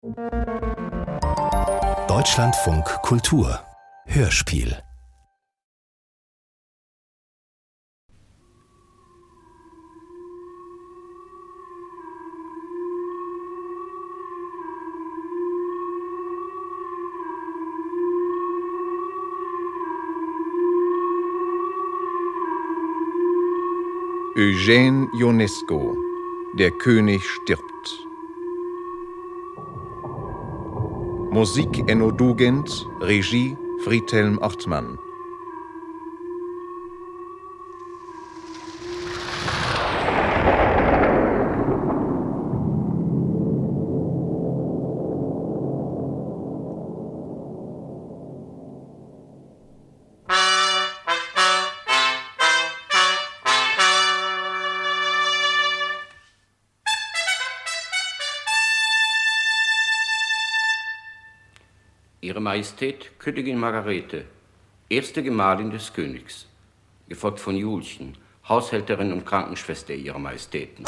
Deutschlandfunk Kultur Hörspiel. Eugène Ionesco, Der König stirbt. Musik Enno Dugend, Regie Friedhelm Ortmann. Ihre Majestät Königin Margarete, erste Gemahlin des Königs, gefolgt von Julchen, Haushälterin und Krankenschwester Ihrer Majestäten.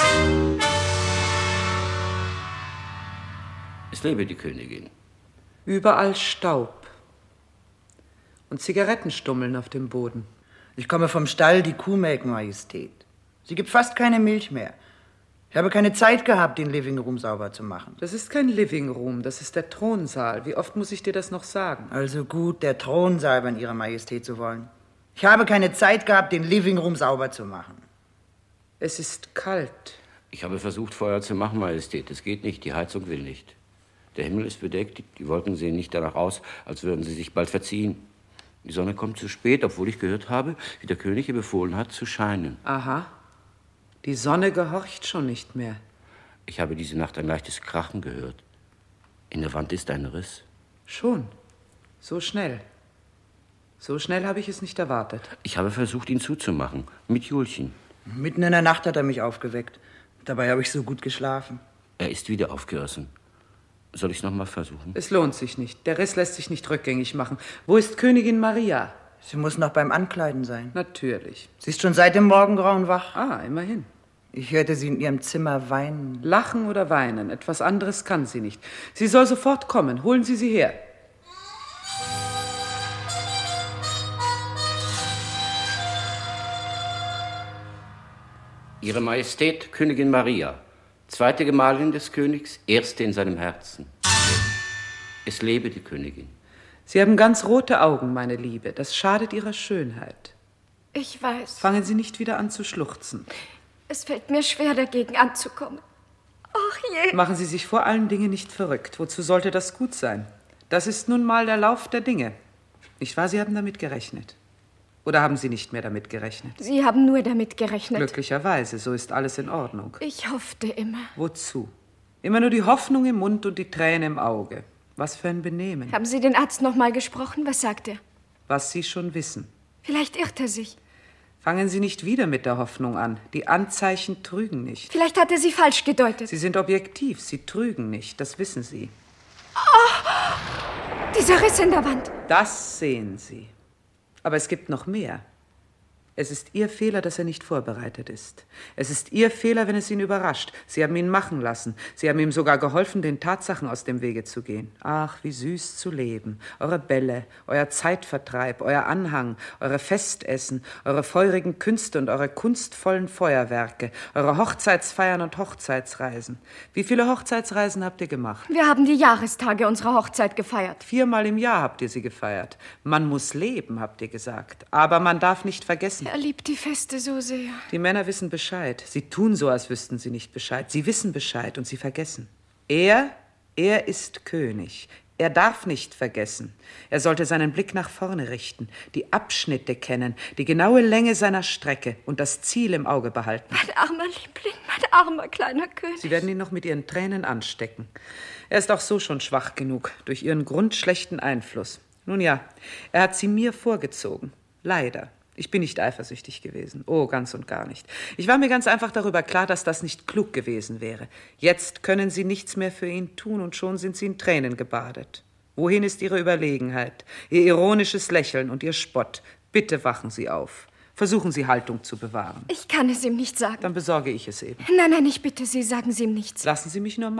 Es lebe die Königin. Überall Staub und Zigarettenstummeln auf dem Boden. Ich komme vom Stall, die Kuh melken, Majestät. Sie gibt fast keine Milch mehr. Ich habe keine Zeit gehabt, den Living Room sauber zu machen. Das ist kein Living Room, das ist der Thronsaal. Wie oft muss ich dir das noch sagen? Also gut, der Thronsaal, wenn Ihre Majestät so wollen. Ich habe keine Zeit gehabt, den Living Room sauber zu machen. Es ist kalt. Ich habe versucht, Feuer zu machen, Majestät. Es geht nicht, die Heizung will nicht. Der Himmel ist bedeckt, die Wolken sehen nicht danach aus, als würden sie sich bald verziehen. Die Sonne kommt zu spät, obwohl ich gehört habe, wie der König ihr befohlen hat, zu scheinen. Aha. Die Sonne gehorcht schon nicht mehr. Ich habe diese Nacht ein leichtes Krachen gehört. In der Wand ist ein Riss. Schon? So schnell? So schnell habe ich es nicht erwartet. Ich habe versucht, ihn zuzumachen. Mit Julchen. Mitten in der Nacht hat er mich aufgeweckt. Dabei habe ich so gut geschlafen. Er ist wieder aufgerissen. Soll ich es noch mal versuchen? Es lohnt sich nicht. Der Riss lässt sich nicht rückgängig machen. Wo ist Königin Maria? Sie muss noch beim Ankleiden sein. Natürlich. Sie ist schon seit dem Morgengrauen wach. Ah, immerhin. Ich hörte sie in ihrem Zimmer weinen. Lachen oder weinen, etwas anderes kann sie nicht. Sie soll sofort kommen. Holen Sie sie her. Ihre Majestät, Königin Maria, zweite Gemahlin des Königs, erste in seinem Herzen. Es lebe die Königin. Sie haben ganz rote Augen, meine Liebe. Das schadet Ihrer Schönheit. Ich weiß. Fangen Sie nicht wieder an zu schluchzen. Es fällt mir schwer, dagegen anzukommen. Ach je. Machen Sie sich vor allen Dingen nicht verrückt. Wozu sollte das gut sein? Das ist nun mal der Lauf der Dinge. Nicht wahr? Sie haben damit gerechnet. Oder haben Sie nicht mehr damit gerechnet? Sie haben nur damit gerechnet. Glücklicherweise, so ist alles in Ordnung. Ich hoffte immer. Wozu? Immer nur die Hoffnung im Mund und die Tränen im Auge. Was für ein Benehmen. Haben Sie den Arzt noch mal gesprochen? Was sagt er? Was Sie schon wissen. Vielleicht irrt er sich. Fangen Sie nicht wieder mit der Hoffnung an. Die Anzeichen trügen nicht. Vielleicht hat er Sie falsch gedeutet. Sie sind objektiv, Sie trügen nicht, das wissen Sie. Oh, dieser Riss in der Wand. Das sehen Sie. Aber es gibt noch mehr. Es ist Ihr Fehler, dass er nicht vorbereitet ist. Es ist Ihr Fehler, wenn es ihn überrascht. Sie haben ihn machen lassen. Sie haben ihm sogar geholfen, den Tatsachen aus dem Wege zu gehen. Ach, wie süß zu leben. Eure Bälle, euer Zeitvertreib, euer Anhang, eure Festessen, eure feurigen Künste und eure kunstvollen Feuerwerke, eure Hochzeitsfeiern und Hochzeitsreisen. Wie viele Hochzeitsreisen habt ihr gemacht? Wir haben die Jahrestage unserer Hochzeit gefeiert. 4-mal im Jahr habt ihr sie gefeiert. Man muss leben, habt ihr gesagt. Aber man darf nicht vergessen. Er liebt die Feste so sehr. Die Männer wissen Bescheid. Sie tun so, als wüssten sie nicht Bescheid. Sie wissen Bescheid und sie vergessen. Er ist König. Er darf nicht vergessen. Er sollte seinen Blick nach vorne richten, die Abschnitte kennen, die genaue Länge seiner Strecke und das Ziel im Auge behalten. Mein armer Liebling, mein armer kleiner König. Sie werden ihn noch mit ihren Tränen anstecken. Er ist auch so schon schwach genug, durch ihren grundschlechten Einfluss. Nun ja, er hat sie mir vorgezogen. Leider. Ich bin nicht eifersüchtig gewesen. Oh, ganz und gar nicht. Ich war mir ganz einfach darüber klar, dass das nicht klug gewesen wäre. Jetzt können Sie nichts mehr für ihn tun und schon sind Sie in Tränen gebadet. Wohin ist Ihre Überlegenheit, Ihr ironisches Lächeln und Ihr Spott? Bitte wachen Sie auf. Versuchen Sie, Haltung zu bewahren. Ich kann es ihm nicht sagen. Dann besorge ich es eben. Nein, ich bitte Sie, sagen Sie ihm nichts. Lassen Sie mich nur machen.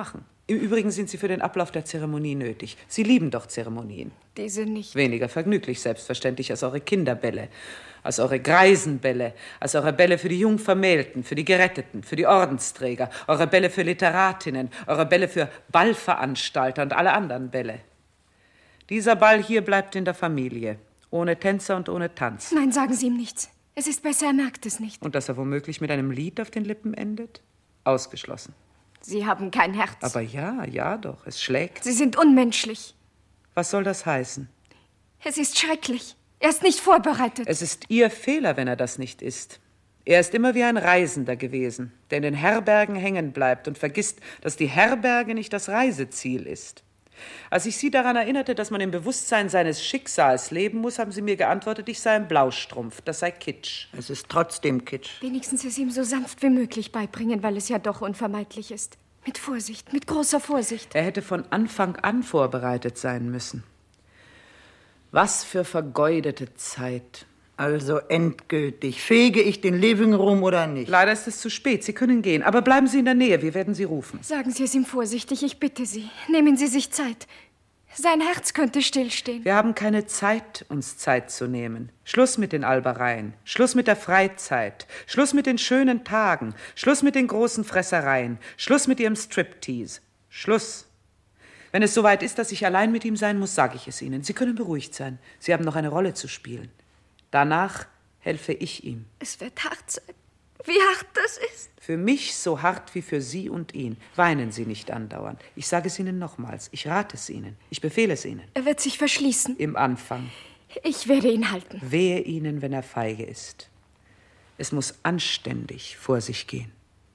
Im Übrigen sind Sie für den Ablauf der Zeremonie nötig. Sie lieben doch Zeremonien. Diese nicht. Weniger vergnüglich, selbstverständlich, als eure Kinderbälle, als eure Greisenbälle, als eure Bälle für die Jungvermählten, für die Geretteten, für die Ordensträger, eure Bälle für Literatinnen, eure Bälle für Ballveranstalter und alle anderen Bälle. Dieser Ball hier bleibt in der Familie, ohne Tänzer und ohne Tanz. Nein, sagen Sie ihm nichts. Es ist besser, er merkt es nicht. Und dass er womöglich mit einem Lied auf den Lippen endet? Ausgeschlossen. Sie haben kein Herz. Aber ja doch, es schlägt. Sie sind unmenschlich. Was soll das heißen? Es ist schrecklich. Er ist nicht vorbereitet. Es ist Ihr Fehler, wenn er das nicht ist. Er ist immer wie ein Reisender gewesen, der in den Herbergen hängen bleibt und vergisst, dass die Herberge nicht das Reiseziel ist. Als ich Sie daran erinnerte, dass man im Bewusstsein seines Schicksals leben muss, haben Sie mir geantwortet, ich sei ein Blaustrumpf, das sei Kitsch. Es ist trotzdem Kitsch. Wenigstens es ihm so sanft wie möglich beibringen, weil es ja doch unvermeidlich ist. Mit Vorsicht, mit großer Vorsicht. Er hätte von Anfang an vorbereitet sein müssen. Was für vergeudete Zeit. Also endgültig. Fege ich den Living Room oder nicht? Leider ist es zu spät. Sie können gehen. Aber bleiben Sie in der Nähe. Wir werden Sie rufen. Sagen Sie es ihm vorsichtig, ich bitte Sie. Nehmen Sie sich Zeit. Sein Herz könnte stillstehen. Wir haben keine Zeit, uns Zeit zu nehmen. Schluss mit den Albereien. Schluss mit der Freizeit. Schluss mit den schönen Tagen. Schluss mit den großen Fressereien. Schluss mit Ihrem Striptease. Schluss. Wenn es soweit ist, dass ich allein mit ihm sein muss, sage ich es Ihnen. Sie können beruhigt sein. Sie haben noch eine Rolle zu spielen. Danach helfe ich ihm. Es wird hart sein. Wie hart das ist. Für mich so hart wie für Sie und ihn. Weinen Sie nicht andauernd. Ich sage es Ihnen nochmals. Ich rate es Ihnen. Ich befehle es Ihnen. Er wird sich verschließen. Im Anfang. Ich werde ihn halten. Wehe Ihnen, wenn er feige ist. Es muss anständig vor sich gehen.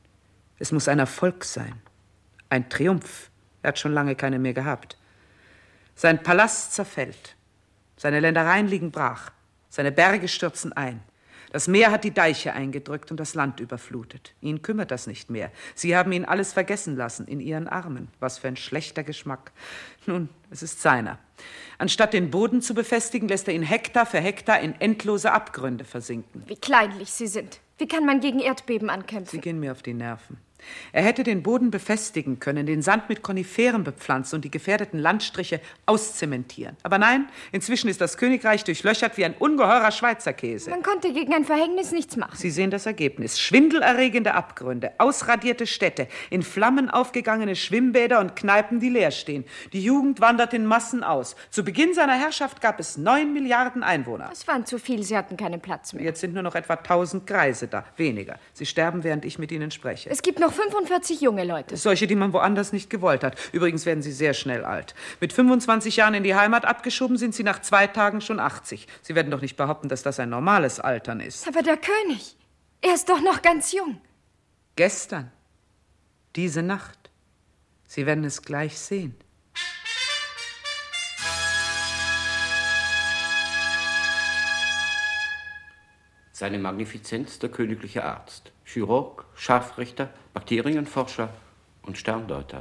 Es muss ein Erfolg sein. Ein Triumph. Er hat schon lange keine mehr gehabt. Sein Palast zerfällt. Seine Ländereien liegen brach. Seine Berge stürzen ein. Das Meer hat die Deiche eingedrückt und das Land überflutet. Ihn kümmert das nicht mehr. Sie haben ihn alles vergessen lassen, in Ihren Armen. Was für ein schlechter Geschmack. Nun, es ist seiner. Anstatt den Boden zu befestigen, lässt er ihn Hektar für Hektar in endlose Abgründe versinken. Wie kleinlich Sie sind. Wie kann man gegen Erdbeben ankämpfen? Sie gehen mir auf die Nerven. Er hätte den Boden befestigen können, den Sand mit Koniferen bepflanzen und die gefährdeten Landstriche auszementieren. Aber nein, inzwischen ist das Königreich durchlöchert wie ein ungeheurer Schweizer Käse. Man konnte gegen ein Verhängnis nichts machen. Sie sehen das Ergebnis. Schwindelerregende Abgründe, ausradierte Städte, in Flammen aufgegangene Schwimmbäder und Kneipen, die leer stehen. Die Jugend wandert in Massen aus. Zu Beginn seiner Herrschaft gab es 9 Milliarden Einwohner. Das waren zu viel, Sie hatten keinen Platz mehr. Jetzt sind nur noch etwa 1000 Greise da, weniger. Sie sterben, während ich mit ihnen spreche. Es gibt noch 45 junge Leute. Solche, die man woanders nicht gewollt hat. Übrigens werden sie sehr schnell alt. Mit 25 Jahren in die Heimat abgeschoben, sind sie nach 2 Tagen schon 80. Sie werden doch nicht behaupten, dass das ein normales Altern ist. Aber der König, er ist doch noch ganz jung. Gestern, diese Nacht. Sie werden es gleich sehen. Seine Magnifizenz der königliche Arzt, Chirurg, Scharfrichter, Bakterienforscher und Sterndeuter.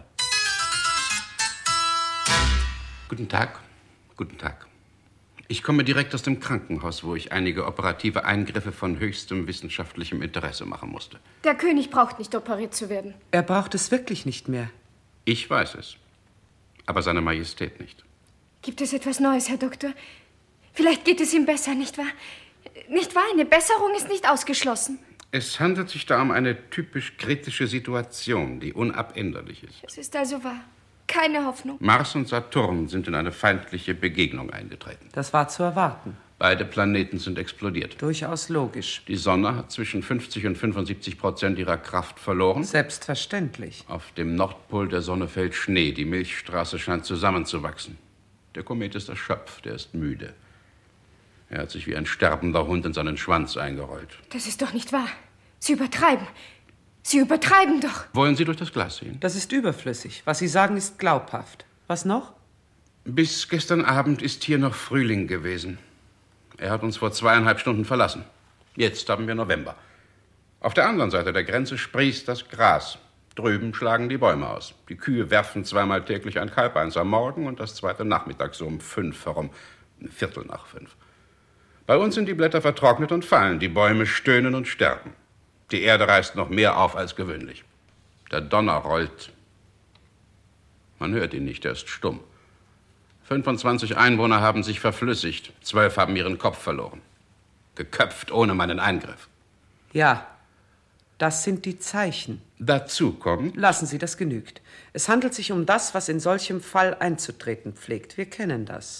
Guten Tag. Guten Tag. Ich komme direkt aus dem Krankenhaus, wo ich einige operative Eingriffe von höchstem wissenschaftlichem Interesse machen musste. Der König braucht nicht operiert zu werden. Er braucht es wirklich nicht mehr. Ich weiß es, aber seine Majestät nicht. Gibt es etwas Neues, Herr Doktor? Vielleicht geht es ihm besser, nicht wahr? Nicht wahr? Eine Besserung ist nicht ausgeschlossen. Es handelt sich da um eine typisch kritische Situation, die unabänderlich ist. Es ist also wahr. Keine Hoffnung. Mars und Saturn sind in eine feindliche Begegnung eingetreten. Das war zu erwarten. Beide Planeten sind explodiert. Durchaus logisch. Die Sonne hat zwischen 50 und 75% ihrer Kraft verloren. Selbstverständlich. Auf dem Nordpol der Sonne fällt Schnee. Die Milchstraße scheint zusammenzuwachsen. Der Komet ist erschöpft, er ist müde. Er hat sich wie ein sterbender Hund in seinen Schwanz eingerollt. Das ist doch nicht wahr. Sie übertreiben. Sie übertreiben doch. Wollen Sie durch das Glas sehen? Das ist überflüssig. Was Sie sagen, ist glaubhaft. Was noch? Bis gestern Abend ist hier noch Frühling gewesen. Er hat uns vor 2,5 Stunden verlassen. Jetzt haben wir November. Auf der anderen Seite der Grenze sprießt das Gras. Drüben schlagen die Bäume aus. Die Kühe werfen 2-mal täglich ein Kalb, eins am Morgen und das zweite nachmittags so um 5 herum. 5:15. Bei uns sind die Blätter vertrocknet und fallen. Die Bäume stöhnen und sterben. Die Erde reißt noch mehr auf als gewöhnlich. Der Donner rollt. Man hört ihn nicht, er ist stumm. 25 Einwohner haben sich verflüssigt. 12 haben ihren Kopf verloren. Geköpft ohne meinen Eingriff. Ja, das sind die Zeichen. Dazu kommt... Lassen Sie, das genügt. Es handelt sich um das, was in solchem Fall einzutreten pflegt. Wir kennen das.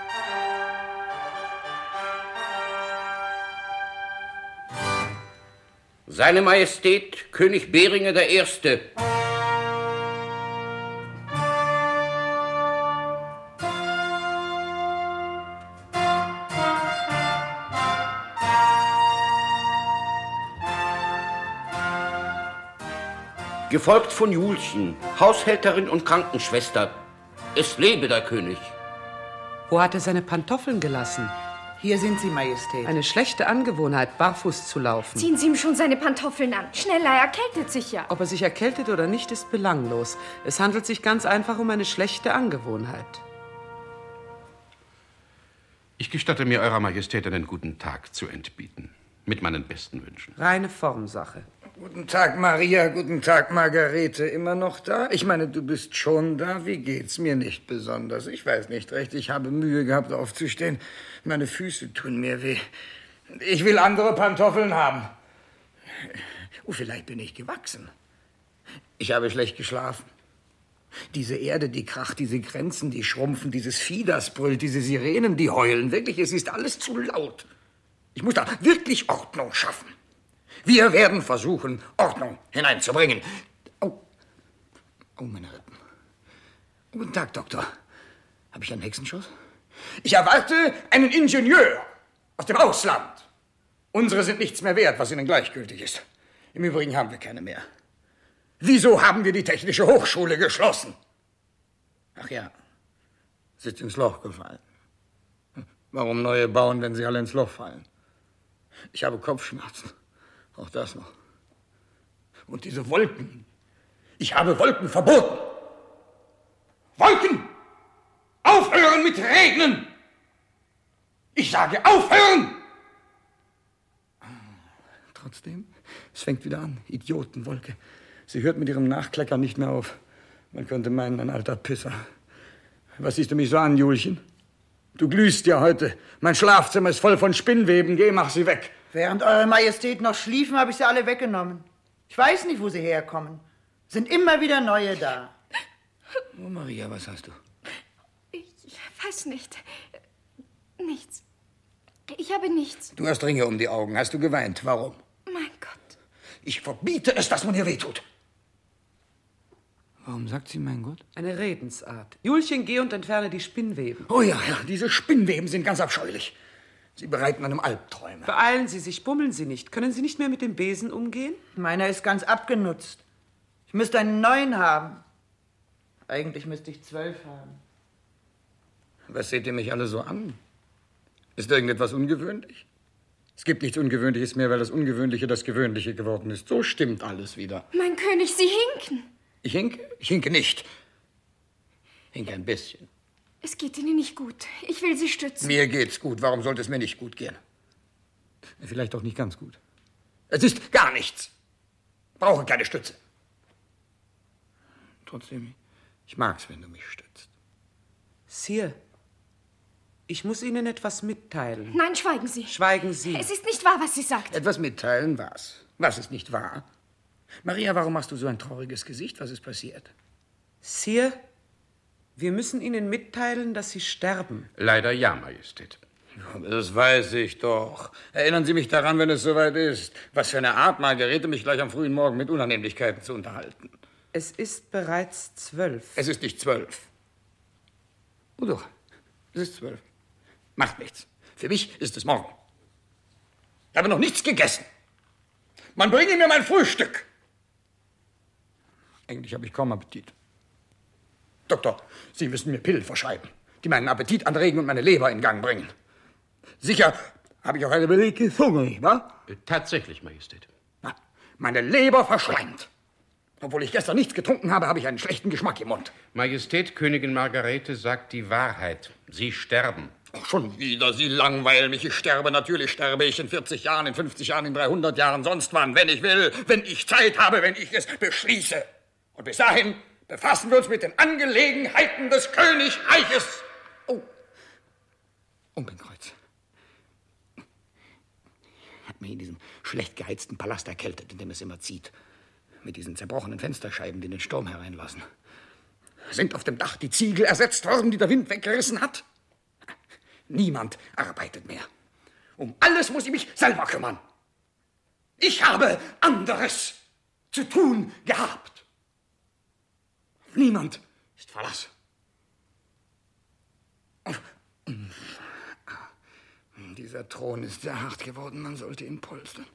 Seine Majestät, König Beringer I. Gefolgt von Julchen, Haushälterin und Krankenschwester. Es lebe der König. Wo hat er seine Pantoffeln gelassen? Hier sind sie, Majestät. Eine schlechte Angewohnheit, barfuß zu laufen. Ziehen Sie ihm schon seine Pantoffeln an. Schneller, er erkältet sich ja. Ob er sich erkältet oder nicht, ist belanglos. Es handelt sich ganz einfach um eine schlechte Angewohnheit. Ich gestatte mir, Eurer Majestät einen guten Tag zu entbieten. Mit meinen besten Wünschen. Reine Formsache. Guten Tag, Maria. Guten Tag, Margarete. Immer noch da? Ich meine, du bist schon da. Wie geht's? Mir nicht besonders. Ich weiß nicht recht. Ich habe Mühe gehabt, aufzustehen. Meine Füße tun mir weh. Ich will andere Pantoffeln haben. Oh, vielleicht bin ich gewachsen. Ich habe schlecht geschlafen. Diese Erde, die kracht, diese Grenzen, die schrumpfen, dieses Vieh, das brüllt, diese Sirenen, die heulen. Wirklich, es ist alles zu laut. Ich muss da wirklich Ordnung schaffen. Wir werden versuchen, Ordnung hineinzubringen. Oh, meine Rippen. Guten Tag, Doktor. Habe ich einen Hexenschuss? Ich erwarte einen Ingenieur aus dem Ausland. Unsere sind nichts mehr wert, was ihnen gleichgültig ist. Im Übrigen haben wir keine mehr. Wieso haben wir die Technische Hochschule geschlossen? Ach ja, sie ist ins Loch gefallen. Warum neue bauen, wenn sie alle ins Loch fallen? Ich habe Kopfschmerzen. Auch das noch. Und diese Wolken. Ich habe Wolken verboten. Wolken! Aufhören mit Regnen! Ich sage aufhören! Trotzdem, es fängt wieder an. Idiotenwolke. Sie hört mit ihrem Nachkleckern nicht mehr auf. Man könnte meinen, ein alter Pisser. Was siehst du mich so an, Julchen? Du glühst ja heute. Mein Schlafzimmer ist voll von Spinnweben. Geh, mach sie weg. Während Eure Majestät noch schliefen, habe ich sie alle weggenommen. Ich weiß nicht, wo sie herkommen. Sind immer wieder neue da. Oh, Maria, was hast du? Ich weiß nicht. Nichts. Ich habe nichts. Du hast Ringe um die Augen. Hast du geweint? Warum? Mein Gott. Ich verbiete es, dass man ihr wehtut. Warum sagt sie, mein Gott? Eine Redensart. Julchen, geh und entferne die Spinnweben. Oh ja, diese Spinnweben sind ganz abscheulich. Sie bereiten einem Albträume. Beeilen Sie sich, bummeln Sie nicht. Können Sie nicht mehr mit dem Besen umgehen? Meiner ist ganz abgenutzt. Ich müsste einen neuen haben. Eigentlich müsste ich 12 haben. Was seht ihr mich alle so an? Ist irgendetwas ungewöhnlich? Es gibt nichts Ungewöhnliches mehr, weil das Ungewöhnliche das Gewöhnliche geworden ist. So stimmt alles wieder. Mein König, Sie hinken. Ich hinke? Ich hinke nicht. Hinke ein bisschen. Es geht Ihnen nicht gut. Ich will Sie stützen. Mir geht's gut. Warum sollte es mir nicht gut gehen? Vielleicht auch nicht ganz gut. Es ist gar nichts. Ich brauche keine Stütze. Trotzdem, ich mag's, wenn du mich stützt. Sire, ich muss Ihnen etwas mitteilen. Nein, schweigen Sie. Schweigen Sie. Es ist nicht wahr, was sie sagt. Etwas mitteilen, was? Was ist nicht wahr? Maria, warum machst du so ein trauriges Gesicht? Was ist passiert? Sire, wir müssen Ihnen mitteilen, dass Sie sterben. Leider ja, Majestät. Das weiß ich doch. Erinnern Sie mich daran, wenn es soweit ist. Was für eine Art, Margarete, mich gleich am frühen Morgen mit Unannehmlichkeiten zu unterhalten. Es ist bereits 12. Es ist nicht 12. Oh doch, es ist 12. Macht nichts. Für mich ist es morgen. Ich habe noch nichts gegessen. Man bringe mir mein Frühstück. Eigentlich habe ich kaum Appetit. Doktor, Sie müssen mir Pillen verschreiben, die meinen Appetit anregen und meine Leber in Gang bringen. Sicher habe ich auch eine belegte Zunge, nicht wahr? Tatsächlich, Majestät. Na, meine Leber verschleimt. Obwohl ich gestern nichts getrunken habe, habe ich einen schlechten Geschmack im Mund. Majestät, Königin Margarete sagt die Wahrheit. Sie sterben. Ach, schon wieder, Sie langweilen mich. Ich sterbe, natürlich sterbe ich in 40 Jahren, in 50 Jahren, in 300 Jahren, sonst wann, wenn ich will, wenn ich Zeit habe, wenn ich es beschließe. Und bis dahin befassen wir uns mit den Angelegenheiten des Königreiches. Oh, mein Kreuz. Hat mich in diesem schlecht geheizten Palast erkältet, in dem es immer zieht. Mit diesen zerbrochenen Fensterscheiben, die den Sturm hereinlassen. Sind auf dem Dach die Ziegel ersetzt worden, die der Wind weggerissen hat? Niemand arbeitet mehr. Um alles muss ich mich selber kümmern. Ich habe anderes zu tun gehabt. Niemand ist Verlass. Dieser Thron ist sehr hart geworden, man sollte ihn polstern.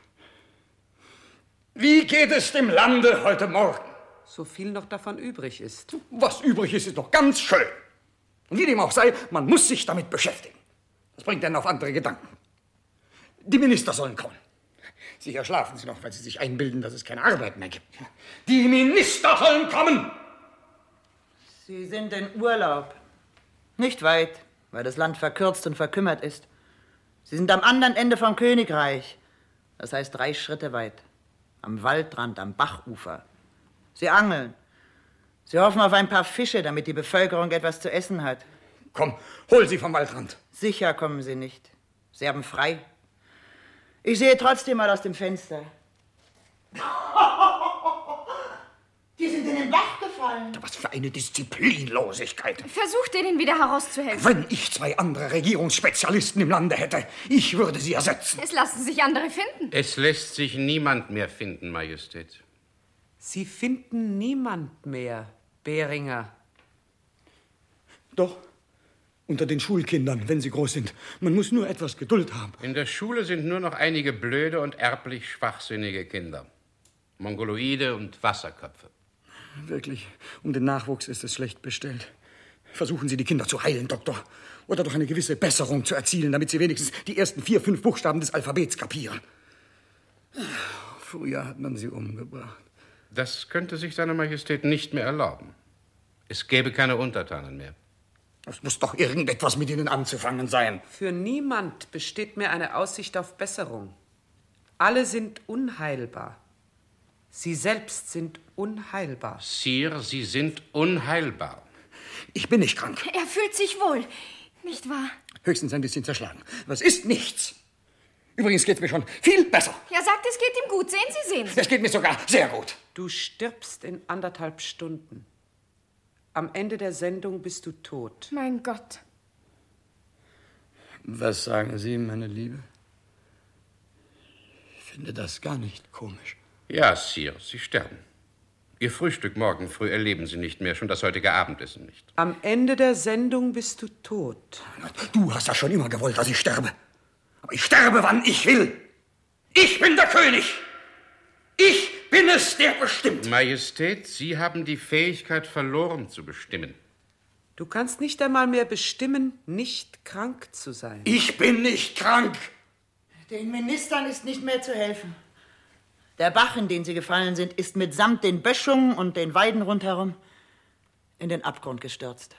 Wie geht es dem Lande heute Morgen? So viel noch davon übrig ist. Was übrig ist, ist doch ganz schön. Und wie dem auch sei, man muss sich damit beschäftigen. Das bringt einen auf andere Gedanken. Die Minister sollen kommen. Sicher schlafen sie noch, weil sie sich einbilden, dass es keine Arbeit mehr gibt. Die Minister sollen kommen! Sie sind in Urlaub. Nicht weit, weil das Land verkürzt und verkümmert ist. Sie sind am anderen Ende vom Königreich. Das heißt 3 Schritte weit. Am Waldrand, am Bachufer. Sie angeln. Sie hoffen auf ein paar Fische, damit die Bevölkerung etwas zu essen hat. Komm, hol sie vom Waldrand. Sicher kommen sie nicht. Sie haben frei. Ich sehe trotzdem mal aus dem Fenster. Die sind in den Bach gefallen. Was für eine Disziplinlosigkeit. Versucht ihnen wieder herauszuhelfen. Wenn ich 2 andere Regierungsspezialisten im Lande hätte, ich würde sie ersetzen. Es lassen sich andere finden. Es lässt sich niemand mehr finden, Majestät. Sie finden niemand mehr, Beringer. Doch, unter den Schulkindern, wenn sie groß sind. Man muss nur etwas Geduld haben. In der Schule sind nur noch einige blöde und erblich schwachsinnige Kinder. Mongoloide und Wasserköpfe. Wirklich, um den Nachwuchs ist es schlecht bestellt. Versuchen Sie, die Kinder zu heilen, Doktor. Oder doch eine gewisse Besserung zu erzielen, damit sie wenigstens die ersten 4, 5 Buchstaben des Alphabets kapieren. Früher hat man sie umgebracht. Das könnte sich seine Majestät nicht mehr erlauben. Es gäbe keine Untertanen mehr. Es muss doch irgendetwas mit ihnen anzufangen sein. Für niemand besteht mehr eine Aussicht auf Besserung. Alle sind unheilbar. Sie selbst sind unheilbar. Sire, Sie sind unheilbar. Ich bin nicht krank. Er fühlt sich wohl, nicht wahr? Höchstens ein bisschen zerschlagen. Das ist nichts. Übrigens geht's mir schon viel besser. Er sagt, es geht ihm gut. Sehen Sie. Es geht mir sogar sehr gut. Du stirbst in 1,5 Stunden. Am Ende der Sendung bist du tot. Mein Gott. Was sagen Sie, meine Liebe? Ich finde das gar nicht komisch. Ja, Sire, Sie sterben. Ihr Frühstück morgen früh erleben Sie nicht mehr, schon das heutige Abendessen nicht. Am Ende der Sendung bist du tot. Du hast das schon immer gewollt, dass ich sterbe. Aber ich sterbe, wann ich will. Ich bin der König. Ich bin es, der bestimmt. Majestät, Sie haben die Fähigkeit verloren zu bestimmen. Du kannst nicht einmal mehr bestimmen, nicht krank zu sein. Ich bin nicht krank. Den Ministern ist nicht mehr zu helfen. Der Bach, in den sie gefallen sind, ist mitsamt den Böschungen und den Weiden rundherum in den Abgrund gestürzt.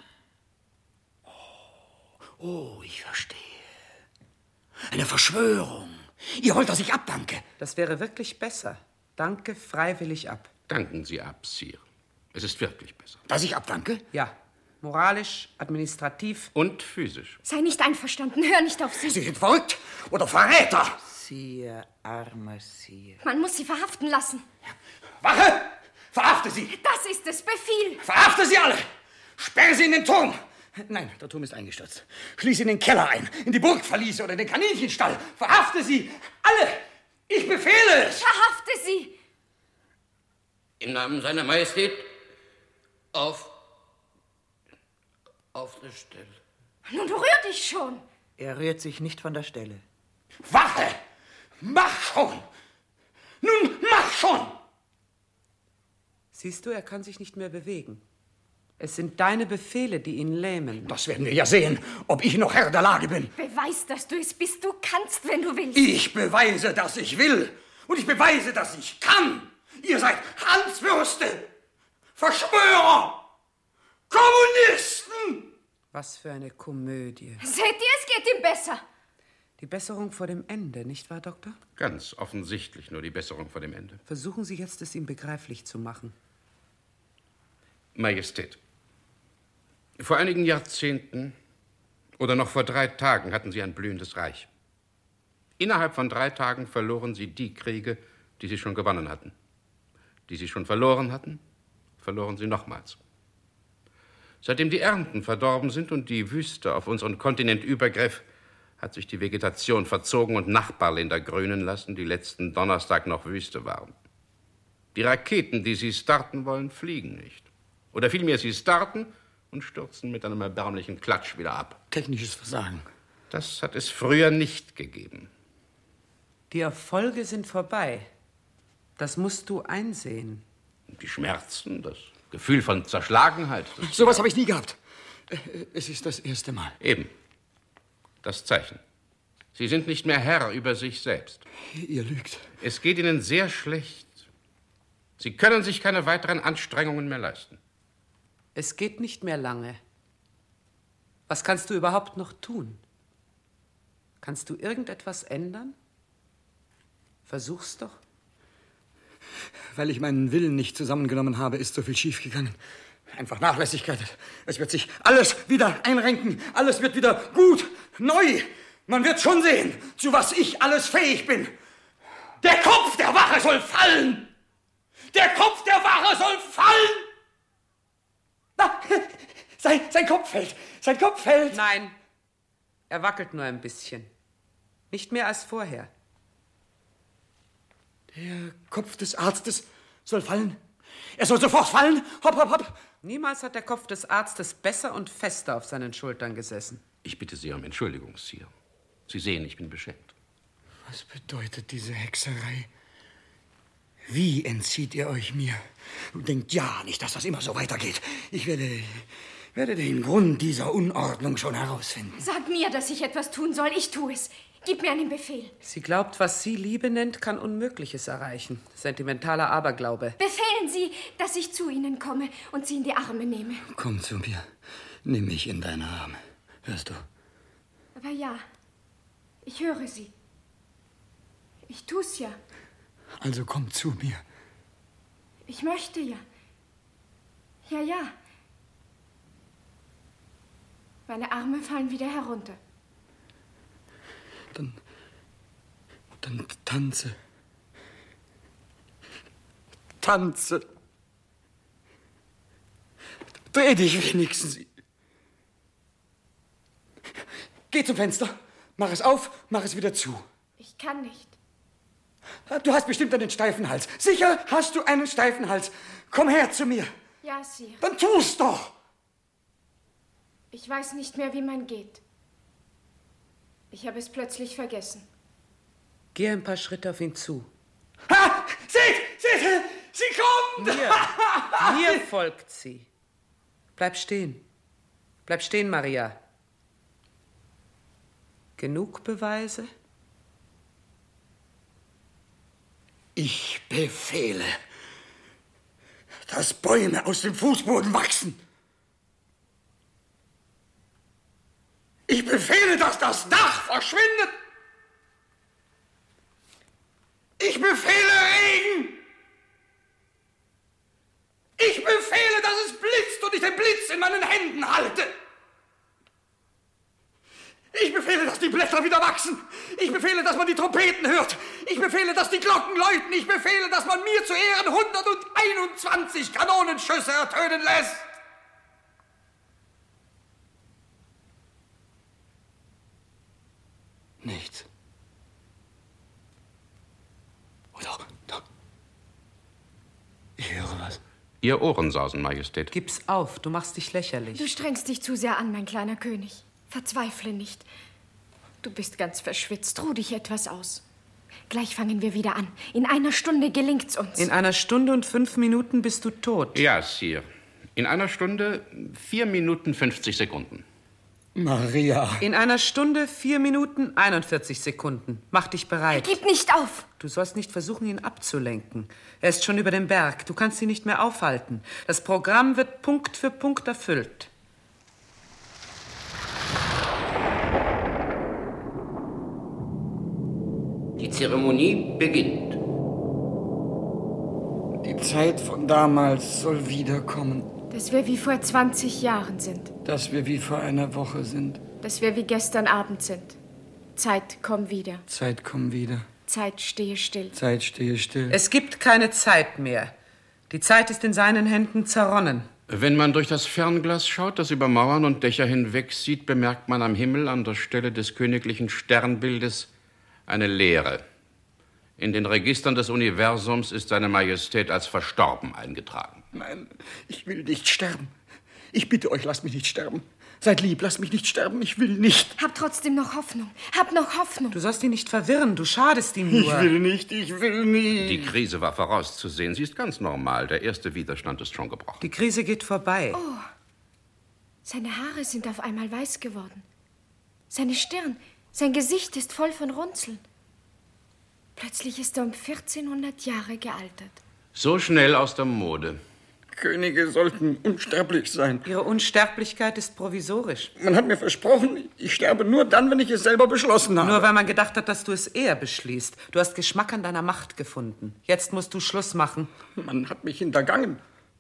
Oh, ich verstehe. Eine Verschwörung. Ihr wollt, dass ich abdanke. Das wäre wirklich besser. Danke freiwillig ab. Danken Sie ab, Sire. Es ist wirklich besser. Dass ich abdanke? Ja. Moralisch, administrativ. Und physisch. Sei nicht einverstanden. Hör nicht auf sie. Sie sind verrückt oder Verräter. Sire, armer Sire. Man muss sie verhaften lassen. Wache! Verhafte sie! Das ist es. Befehl. Verhafte sie alle! Sperre sie in den Turm! Nein, der Turm ist eingestürzt. Schließe in den Keller ein, in die Burgverliese oder in den Kaninchenstall. Verhafte sie! Alle! Ich befehle es! Verhafte sie. Im Namen seiner Majestät auf der Stelle. Nun rühr dich schon. Er rührt sich nicht von der Stelle. Wache! Mach schon! Nun, mach schon! Siehst du, er kann sich nicht mehr bewegen. Es sind deine Befehle, die ihn lähmen. Das werden wir ja sehen, ob ich noch Herr der Lage bin. Beweis, dass du es bist. Du kannst, wenn du willst. Ich beweise, dass ich will. Und ich beweise, dass ich kann. Ihr seid Hanswürste, Verschwörer, Kommunisten. Was für eine Komödie. Seht ihr, es geht ihm besser. Die Besserung vor dem Ende, nicht wahr, Doktor? Ganz offensichtlich nur die Besserung vor dem Ende. Versuchen Sie jetzt, es ihm begreiflich zu machen. Majestät, vor einigen Jahrzehnten oder noch vor 3 Tagen hatten Sie ein blühendes Reich. Innerhalb von 3 Tagen verloren Sie die Kriege, die Sie schon gewonnen hatten. Die Sie schon verloren hatten, verloren Sie nochmals. Seitdem die Ernten verdorben sind und die Wüste auf unseren Kontinent übergriff, hat sich die Vegetation verzogen und Nachbarländer grünen lassen, die letzten Donnerstag noch Wüste waren. Die Raketen, die Sie starten wollen, fliegen nicht. Oder vielmehr, sie starten und stürzen mit einem erbärmlichen Klatsch wieder ab. Technisches Versagen. Das hat es früher nicht gegeben. Die Erfolge sind vorbei. Das musst du einsehen. Die Schmerzen, das Gefühl von Zerschlagenheit. Sowas habe ich nie gehabt. Es ist das erste Mal. Eben. Das Zeichen. Sie sind nicht mehr Herr über sich selbst. Ihr lügt. Es geht Ihnen sehr schlecht. Sie können sich keine weiteren Anstrengungen mehr leisten. Es geht nicht mehr lange. Was kannst du überhaupt noch tun? Kannst du irgendetwas ändern? Versuch's doch. Weil ich meinen Willen nicht zusammengenommen habe, ist so viel schiefgegangen. Einfach Nachlässigkeit. Es wird sich alles wieder einrenken. Alles wird wieder gut, neu. Man wird schon sehen, zu was ich alles fähig bin. Der Kopf der Wache soll fallen! Der Kopf der Wache soll fallen! Na, sein Kopf fällt. Sein Kopf fällt. Nein, er wackelt nur ein bisschen. Nicht mehr als vorher. Der Kopf des Arztes soll fallen. Er soll sofort fallen. Hopp, hopp, hopp. Niemals hat der Kopf des Arztes besser und fester auf seinen Schultern gesessen. Ich bitte Sie um Entschuldigung, Sire. Sie sehen, ich bin beschämt. Was bedeutet diese Hexerei? Wie entzieht ihr euch mir? Denkt ja nicht, dass das immer so weitergeht. Ich werde den Grund dieser Unordnung schon herausfinden. Sag mir, dass ich etwas tun soll. Ich tue es. Gib mir einen Befehl. Sie glaubt, was sie Liebe nennt, kann Unmögliches erreichen. Sentimentaler Aberglaube. Befehlen Sie, dass ich zu Ihnen komme und Sie in die Arme nehme. Komm zu mir. Nimm mich in deine Arme. Hörst du? Aber ja, ich höre Sie. Ich tu's ja. Also komm zu mir. Ich möchte ja. Ja, ja. Meine Arme fallen wieder herunter. Dann tanze. Tanze. Dreh dich wenigstens. Geh zum Fenster. Mach es auf, mach es wieder zu. Ich kann nicht. Du hast bestimmt einen steifen Hals. Sicher hast du einen steifen Hals. Komm her zu mir. Ja, Sire. Dann tu's doch. Ich weiß nicht mehr, wie man geht. Ich habe es plötzlich vergessen. Geh ein paar Schritte auf ihn zu. Ha! Seht! Sie kommt! Mir folgt sie. Bleib stehen. Bleib stehen, Maria. Genug Beweise? Ich befehle, dass Bäume aus dem Fußboden wachsen. Ich befehle, dass das Dach verschwindet. Ich befehle Regen. Ich befehle, dass es blitzt und ich den Blitz in meinen Händen halte. Ich befehle, dass die Blätter wieder wachsen. Ich befehle, dass man die Trompeten hört. Ich befehle, dass die Glocken läuten. Ich befehle, dass man mir zu Ehren 121 Kanonenschüsse ertönen lässt. Nichts. Oder? Da. Ich höre was. Ihr Ohrensausen, Majestät. Gib's auf, du machst dich lächerlich. Du strengst dich zu sehr an, mein kleiner König. Verzweifle nicht. Du bist ganz verschwitzt. Ruh dich etwas aus. Gleich fangen wir wieder an. In einer Stunde gelingt's uns. In einer Stunde und 5 Minuten bist du tot. Ja, Sire. In einer Stunde 4 Minuten 50 Sekunden. Maria. In einer Stunde 4 Minuten 41 Sekunden. Mach dich bereit. Gib nicht auf! Du sollst nicht versuchen, ihn abzulenken. Er ist schon über dem Berg. Du kannst ihn nicht mehr aufhalten. Das Programm wird Punkt für Punkt erfüllt. Die Zeremonie beginnt. Die Zeit von damals soll wiederkommen. Dass wir wie vor 20 Jahren sind. Dass wir wie vor einer Woche sind. Dass wir wie gestern Abend sind. Zeit, komm wieder. Zeit, komm wieder. Zeit, stehe still. Zeit, stehe still. Es gibt keine Zeit mehr. Die Zeit ist in seinen Händen zerronnen. Wenn man durch das Fernglas schaut, das über Mauern und Dächer hinweg sieht, bemerkt man am Himmel an der Stelle des königlichen Sternbildes eine Leere. In den Registern des Universums ist seine Majestät als verstorben eingetragen. Nein, ich will nicht sterben. Ich bitte euch, lasst mich nicht sterben. Seid lieb, lasst mich nicht sterben, ich will nicht. Hab trotzdem noch Hoffnung. Hab noch Hoffnung. Du sollst ihn nicht verwirren, du schadest ihm nur. Ich will nicht, ich will nicht. Die Krise war vorauszusehen. Sie ist ganz normal. Der erste Widerstand ist schon gebrochen. Die Krise geht vorbei. Oh, seine Haare sind auf einmal weiß geworden. Seine Stirn, sein Gesicht ist voll von Runzeln. Plötzlich ist er um 1400 Jahre gealtert. So schnell aus der Mode. Könige sollten unsterblich sein. Ihre Unsterblichkeit ist provisorisch. Man hat mir versprochen, ich sterbe nur dann, wenn ich es selber beschlossen habe. Nur weil man gedacht hat, dass du es eher beschließt. Du hast Geschmack an deiner Macht gefunden. Jetzt musst du Schluss machen. Man hat mich hintergangen.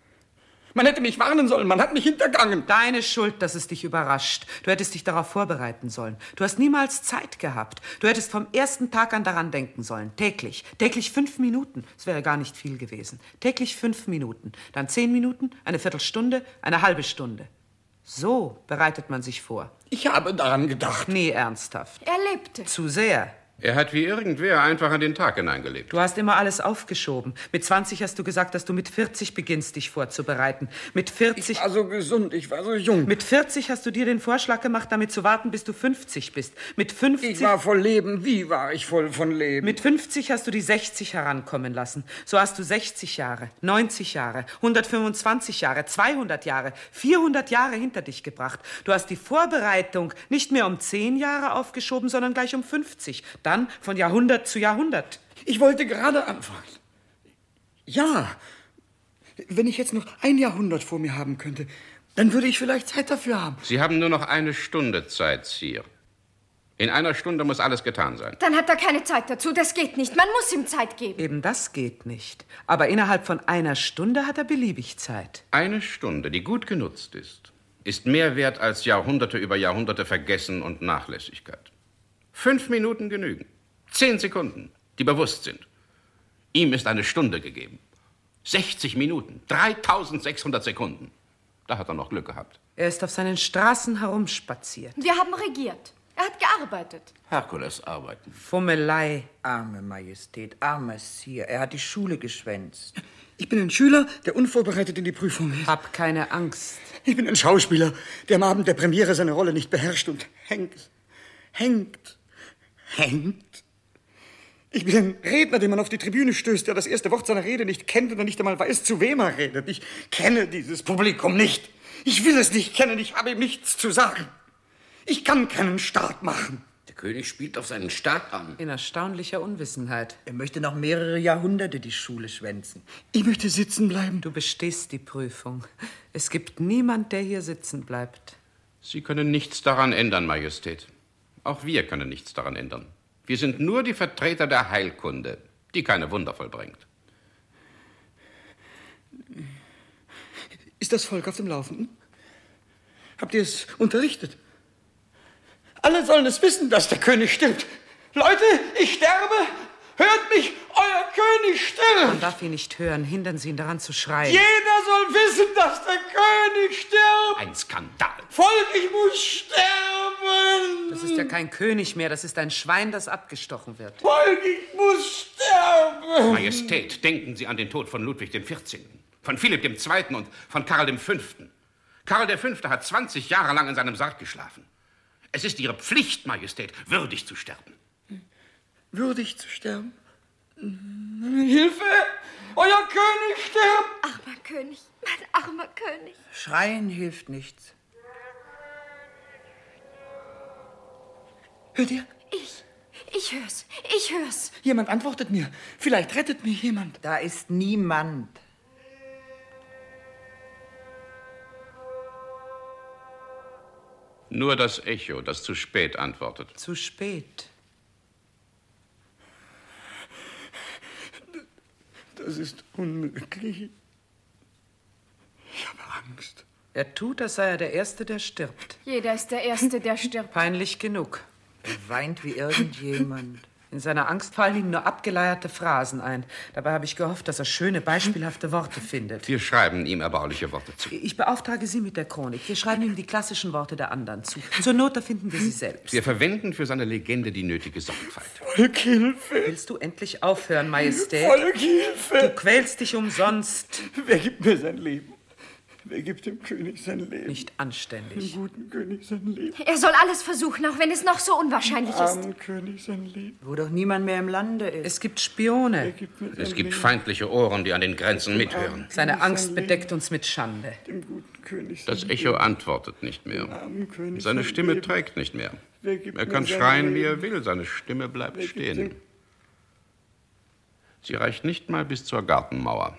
Man hätte mich warnen sollen, man hat mich hintergangen. Deine Schuld, dass es dich überrascht. Du hättest dich darauf vorbereiten sollen. Du hast niemals Zeit gehabt. Du hättest vom ersten Tag an daran denken sollen. Täglich. Täglich 5 Minuten. Es wäre gar nicht viel gewesen. Täglich 5 Minuten. Dann 10 Minuten, eine Viertelstunde, eine halbe Stunde. So bereitet man sich vor. Ich habe daran gedacht. Nie ernsthaft. Er lebte. Zu sehr. Er hat wie irgendwer einfach in den Tag hineingelebt. Du hast immer alles aufgeschoben. Mit 20 hast du gesagt, dass du mit 40 beginnst, dich vorzubereiten. Mit 40... Ich war so gesund, ich war so jung. Mit 40 hast du dir den Vorschlag gemacht, damit zu warten, bis du 50 bist. Mit 50... Ich war voll Leben. Wie war ich voll von Leben? Mit 50 hast du die 60 herankommen lassen. So hast du 60 Jahre, 90 Jahre, 125 Jahre, 200 Jahre, 400 Jahre hinter dich gebracht. Du hast die Vorbereitung nicht mehr um 10 Jahre aufgeschoben, sondern gleich um 50. Dann von Jahrhundert zu Jahrhundert. Ich wollte gerade anfangen. Ja, wenn ich jetzt noch ein Jahrhundert vor mir haben könnte, dann würde ich vielleicht Zeit dafür haben. Sie haben nur noch 1 Stunde Zeit, Sire. In 1 Stunde muss alles getan sein. Dann hat er keine Zeit dazu. Das geht nicht. Man muss ihm Zeit geben. Eben das geht nicht. Aber innerhalb von 1 Stunde hat er beliebig Zeit. 1 Stunde, die gut genutzt ist mehr wert als Jahrhunderte über Jahrhunderte Vergessen und Nachlässigkeit. 5 Minuten genügen. 10 Sekunden, die bewusst sind. Ihm ist 1 Stunde gegeben. 60 Minuten, 3600 Sekunden. Da hat er noch Glück gehabt. Er ist auf seinen Straßen herumspaziert. Wir haben regiert. Er hat gearbeitet. Herkules arbeiten. Fummelei. Arme Majestät, armer Sire. Er hat die Schule geschwänzt. Ich bin ein Schüler, der unvorbereitet in die Prüfung ist. Hab keine Angst. Ich bin ein Schauspieler, der am Abend der Premiere seine Rolle nicht beherrscht und hängt. Ich bin ein Redner, den man auf die Tribüne stößt, der das erste Wort seiner Rede nicht kennt und nicht einmal weiß, zu wem er redet. Ich kenne dieses Publikum nicht. Ich will es nicht kennen, ich habe ihm nichts zu sagen. Ich kann keinen Staat machen. Der König spielt auf seinen Staat an. In erstaunlicher Unwissenheit. Er möchte noch mehrere Jahrhunderte die Schule schwänzen. Ich möchte sitzen bleiben. Du bestehst die Prüfung. Es gibt niemand, der hier sitzen bleibt. Sie können nichts daran ändern, Majestät. Auch wir können nichts daran ändern. Wir sind nur die Vertreter der Heilkunde, die keine Wunder vollbringt. Ist das Volk auf dem Laufenden? Habt ihr es unterrichtet? Alle sollen es wissen, dass der König stirbt. Leute, ich sterbe! Hört mich, euer König stirbt! Man darf ihn nicht hören. Hindern Sie ihn daran zu schreien. Jeder soll wissen, dass der König stirbt! Ein Skandal. Volk, ich muss sterben! Das ist ja kein König mehr. Das ist ein Schwein, das abgestochen wird. Volk, ich muss sterben! Majestät, denken Sie an den Tod von Ludwig XIV., von Philipp II. Und von Karl V. Karl V. hat 20 Jahre lang in seinem Sarg geschlafen. Es ist Ihre Pflicht, Majestät, würdig zu sterben. Würdig zu sterben? Hilfe! Euer König stirbt! Armer König, mein armer König. Schreien hilft nichts. Hört ihr? Ich hör's. Jemand antwortet mir. Vielleicht rettet mir jemand. Da ist niemand. Nur das Echo, das zu spät antwortet. Zu spät. Das ist unmöglich. Ich habe Angst. Er tut, als sei er der Erste, der stirbt. Jeder ist der Erste, der stirbt. Peinlich genug. Er weint wie irgendjemand. In seiner Angst fallen ihm nur abgeleierte Phrasen ein. Dabei habe ich gehofft, dass er schöne, beispielhafte Worte findet. Wir schreiben ihm erbauliche Worte zu. Ich beauftrage Sie mit der Chronik. Wir schreiben ihm die klassischen Worte der anderen zu. Zur Not erfinden wir sie selbst. Wir verwenden für seine Legende die nötige Sorgfalt. Volkhilfe! Willst du endlich aufhören, Majestät? Volkhilfe! Du quälst dich umsonst. Wer gibt mir sein Leben? Wer gibt dem König sein Leben? Nicht anständig. Dem guten König sein Leben. Er soll alles versuchen, auch wenn es noch so unwahrscheinlich ist. Armen König sein Leben. Wo doch niemand mehr im Lande ist. Es gibt Spione. Es gibt feindliche Ohren, die an den Grenzen mithören. Seine Angst bedeckt uns mit Schande. Dem guten König Das Echo antwortet nicht mehr. Seine Stimme trägt nicht mehr. Er kann schreien, wie er will. Seine Stimme bleibt stehen. Sie reicht nicht mal bis zur Gartenmauer.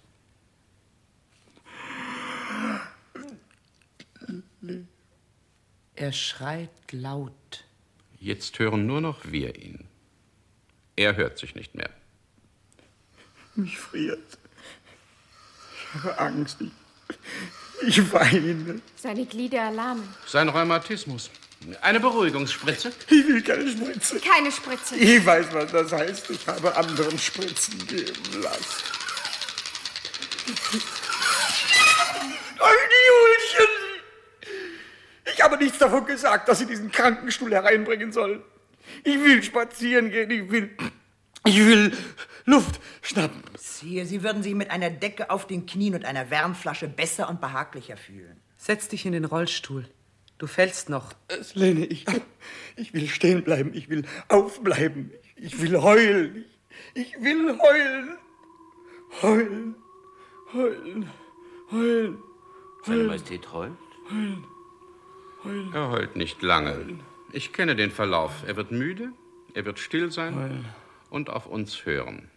Er schreit laut. Jetzt hören nur noch wir ihn. Er hört sich nicht mehr. Mich friert. Ich habe Angst. Ich weine. Seine Glieder erlahmen. Sein Rheumatismus. Eine Beruhigungsspritze? Ich will keine Spritze. Keine Spritze. Ich weiß, was das heißt. Ich habe anderen Spritzen geben lassen. Ach, die Julchen! Ich habe nichts davon gesagt, dass Sie diesen Krankenstuhl hereinbringen sollen. Ich will spazieren gehen, ich will Luft schnappen. Siehe, Sie würden sich mit einer Decke auf den Knien und einer Wärmflasche besser und behaglicher fühlen. Setz dich in den Rollstuhl. Du fällst noch. Das lehne ich ab. Ich will stehen bleiben, ich will aufbleiben. Ich will heulen. Ich will heulen. Heulen. Heulen. Heulen. Seine Majestät heult? Heulen. Heulen. Er heult nicht lange. Ich kenne den Verlauf. Er wird müde, er wird still sein und auf uns hören.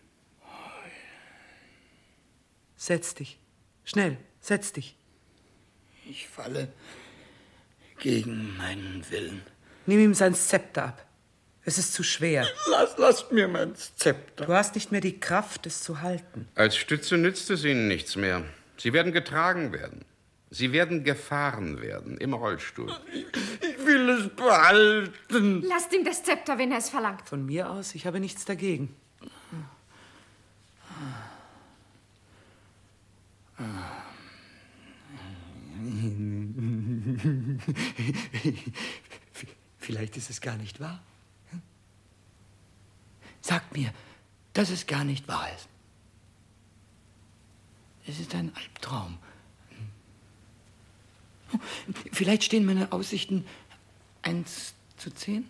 Setz dich. Schnell, setz dich. Ich falle gegen meinen Willen. Nimm ihm sein Zepter ab. Es ist zu schwer. Lasst mir mein Zepter. Du hast nicht mehr die Kraft, es zu halten. Als Stütze nützt es ihnen nichts mehr. Sie werden getragen werden. Sie werden gefahren werden im Rollstuhl. Ich will es behalten. Lasst ihm das Zepter, wenn er es verlangt. Von mir aus, ich habe nichts dagegen. Vielleicht ist es gar nicht wahr. Sagt mir, dass es gar nicht wahr ist. Es ist ein Albtraum. Vielleicht stehen meine Aussichten 1:10?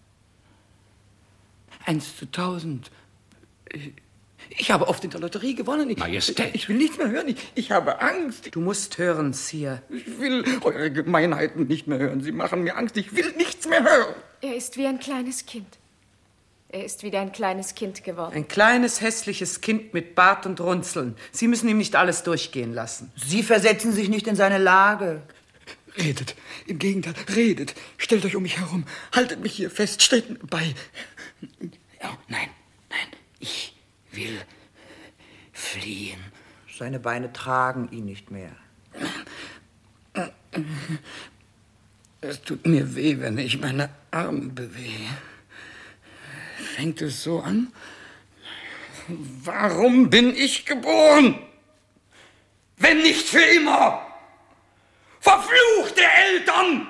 1:1000. Ich habe oft in der Lotterie gewonnen. Majestät. Ich will nichts mehr hören. Ich habe Angst. Du musst hören, Sire. Ich will eure Gemeinheiten nicht mehr hören. Sie machen mir Angst. Ich will nichts mehr hören. Er ist wie ein kleines Kind. Er ist wieder ein kleines Kind geworden. Ein kleines, hässliches Kind mit Bart und Runzeln. Sie müssen ihm nicht alles durchgehen lassen. Sie versetzen sich nicht in seine Lage. Redet. Im Gegenteil, redet. Stellt euch um mich herum. Haltet mich hier fest. Steht mir bei. Oh, nein. Ich will fliehen. Seine Beine tragen ihn nicht mehr. Es tut mir weh, wenn ich meine Arme bewege. Fängt es so an? Warum bin ich geboren? Wenn nicht für immer! Verfluchte Eltern!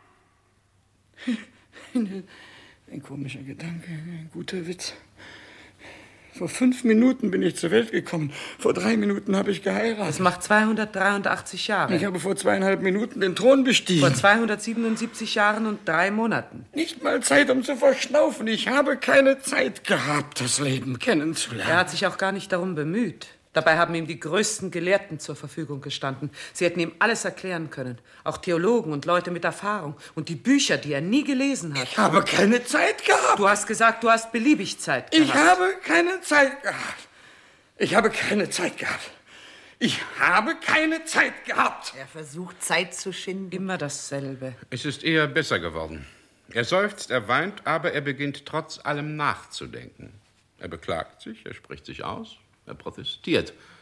Ein komischer Gedanke, ein guter Witz. Vor 5 Minuten bin ich zur Welt gekommen. Vor 3 Minuten habe ich geheiratet. Das macht 283 Jahre. Ich habe vor 2,5 Minuten den Thron bestiegen. Vor 277 Jahren und 3 Monaten. Nicht mal Zeit, um zu verschnaufen. Ich habe keine Zeit gehabt, das Leben kennenzulernen. Er hat sich auch gar nicht darum bemüht. Dabei haben ihm die größten Gelehrten zur Verfügung gestanden. Sie hätten ihm alles erklären können. Auch Theologen und Leute mit Erfahrung. Und die Bücher, die er nie gelesen hat. Ich habe keine Zeit gehabt. Du hast gesagt, du hast beliebig Zeit gehabt. Ich habe keine Zeit gehabt. Ich habe keine Zeit gehabt. Ich habe keine Zeit gehabt. Er versucht, Zeit zu schinden. Immer dasselbe. Es ist eher besser geworden. Er seufzt, er weint, aber er beginnt trotz allem nachzudenken. Er beklagt sich, er spricht sich aus, er protestiert.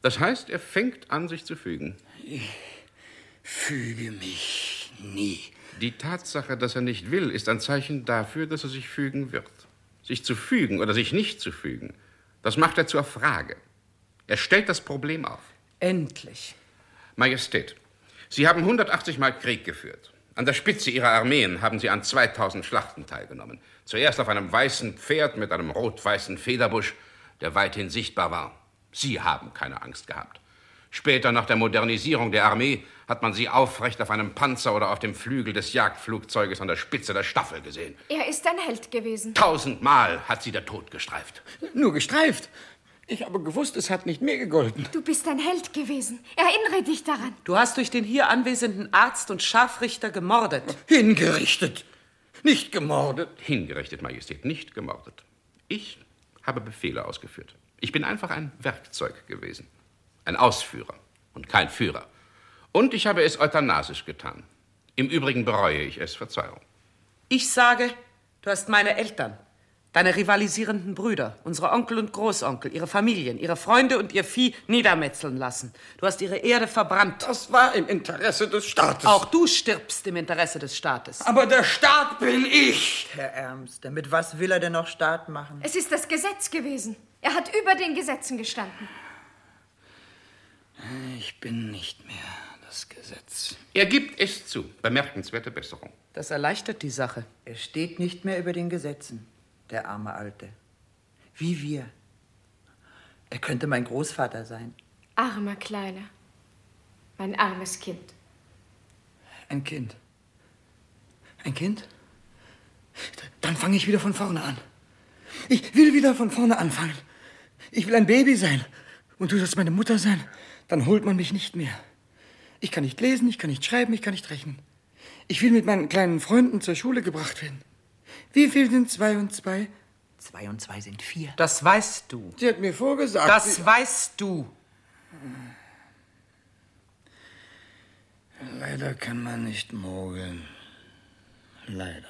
Das heißt, er fängt an, sich zu fügen. Ich füge mich nie. Die Tatsache, dass er nicht will, ist ein Zeichen dafür, dass er sich fügen wird. Sich zu fügen oder sich nicht zu fügen, das macht er zur Frage. Er stellt das Problem auf. Endlich. Majestät, Sie haben 180 Mal Krieg geführt. An der Spitze Ihrer Armeen haben Sie an 2000 Schlachten teilgenommen. Zuerst auf einem weißen Pferd mit einem rot-weißen Federbusch, der weithin sichtbar war. Sie haben keine Angst gehabt. Später, nach der Modernisierung der Armee, hat man Sie aufrecht auf einem Panzer oder auf dem Flügel des Jagdflugzeuges an der Spitze der Staffel gesehen. Er ist ein Held gewesen. 1000-mal hat Sie der Tod gestreift. Nur gestreift. Ich habe gewusst, es hat nicht mehr gegolten. Du bist ein Held gewesen. Erinnere dich daran. Du hast durch den hier anwesenden Arzt und Scharfrichter gemordet. Hingerichtet, nicht gemordet. Hingerichtet, Majestät, nicht gemordet. Ich habe Befehle ausgeführt. Ich bin einfach ein Werkzeug gewesen. Ein Ausführer und kein Führer. Und ich habe es euthanasisch getan. Im Übrigen bereue ich es. Verzeihung. Ich sage, du hast meine Eltern, deine rivalisierenden Brüder, unsere Onkel und Großonkel, ihre Familien, ihre Freunde und ihr Vieh niedermetzeln lassen. Du hast ihre Erde verbrannt. Das war im Interesse des Staates. Auch du stirbst im Interesse des Staates. Aber der Staat bin ich. Herr Ärmste, mit was will er denn noch Staat machen? Es ist das Gesetz gewesen. Er hat über den Gesetzen gestanden. Ich bin nicht mehr das Gesetz. Er gibt es zu. Bemerkenswerte Besserung. Das erleichtert die Sache. Er steht nicht mehr über den Gesetzen, der arme Alte. Wie wir. Er könnte mein Großvater sein. Armer Kleiner. Mein armes Kind. Ein Kind. Ein Kind? Dann fange ich wieder von vorne an. Ich will wieder von vorne anfangen. Ich will ein Baby sein. Und du sollst meine Mutter sein. Dann holt man mich nicht mehr. Ich kann nicht lesen, ich kann nicht schreiben, ich kann nicht rechnen. Ich will mit meinen kleinen Freunden zur Schule gebracht werden. Wie viel sind 2 und 2? 2 und 2 sind 4. Das weißt du. Sie hat mir vorgesagt. Das weißt du. Leider kann man nicht mogeln. Leider.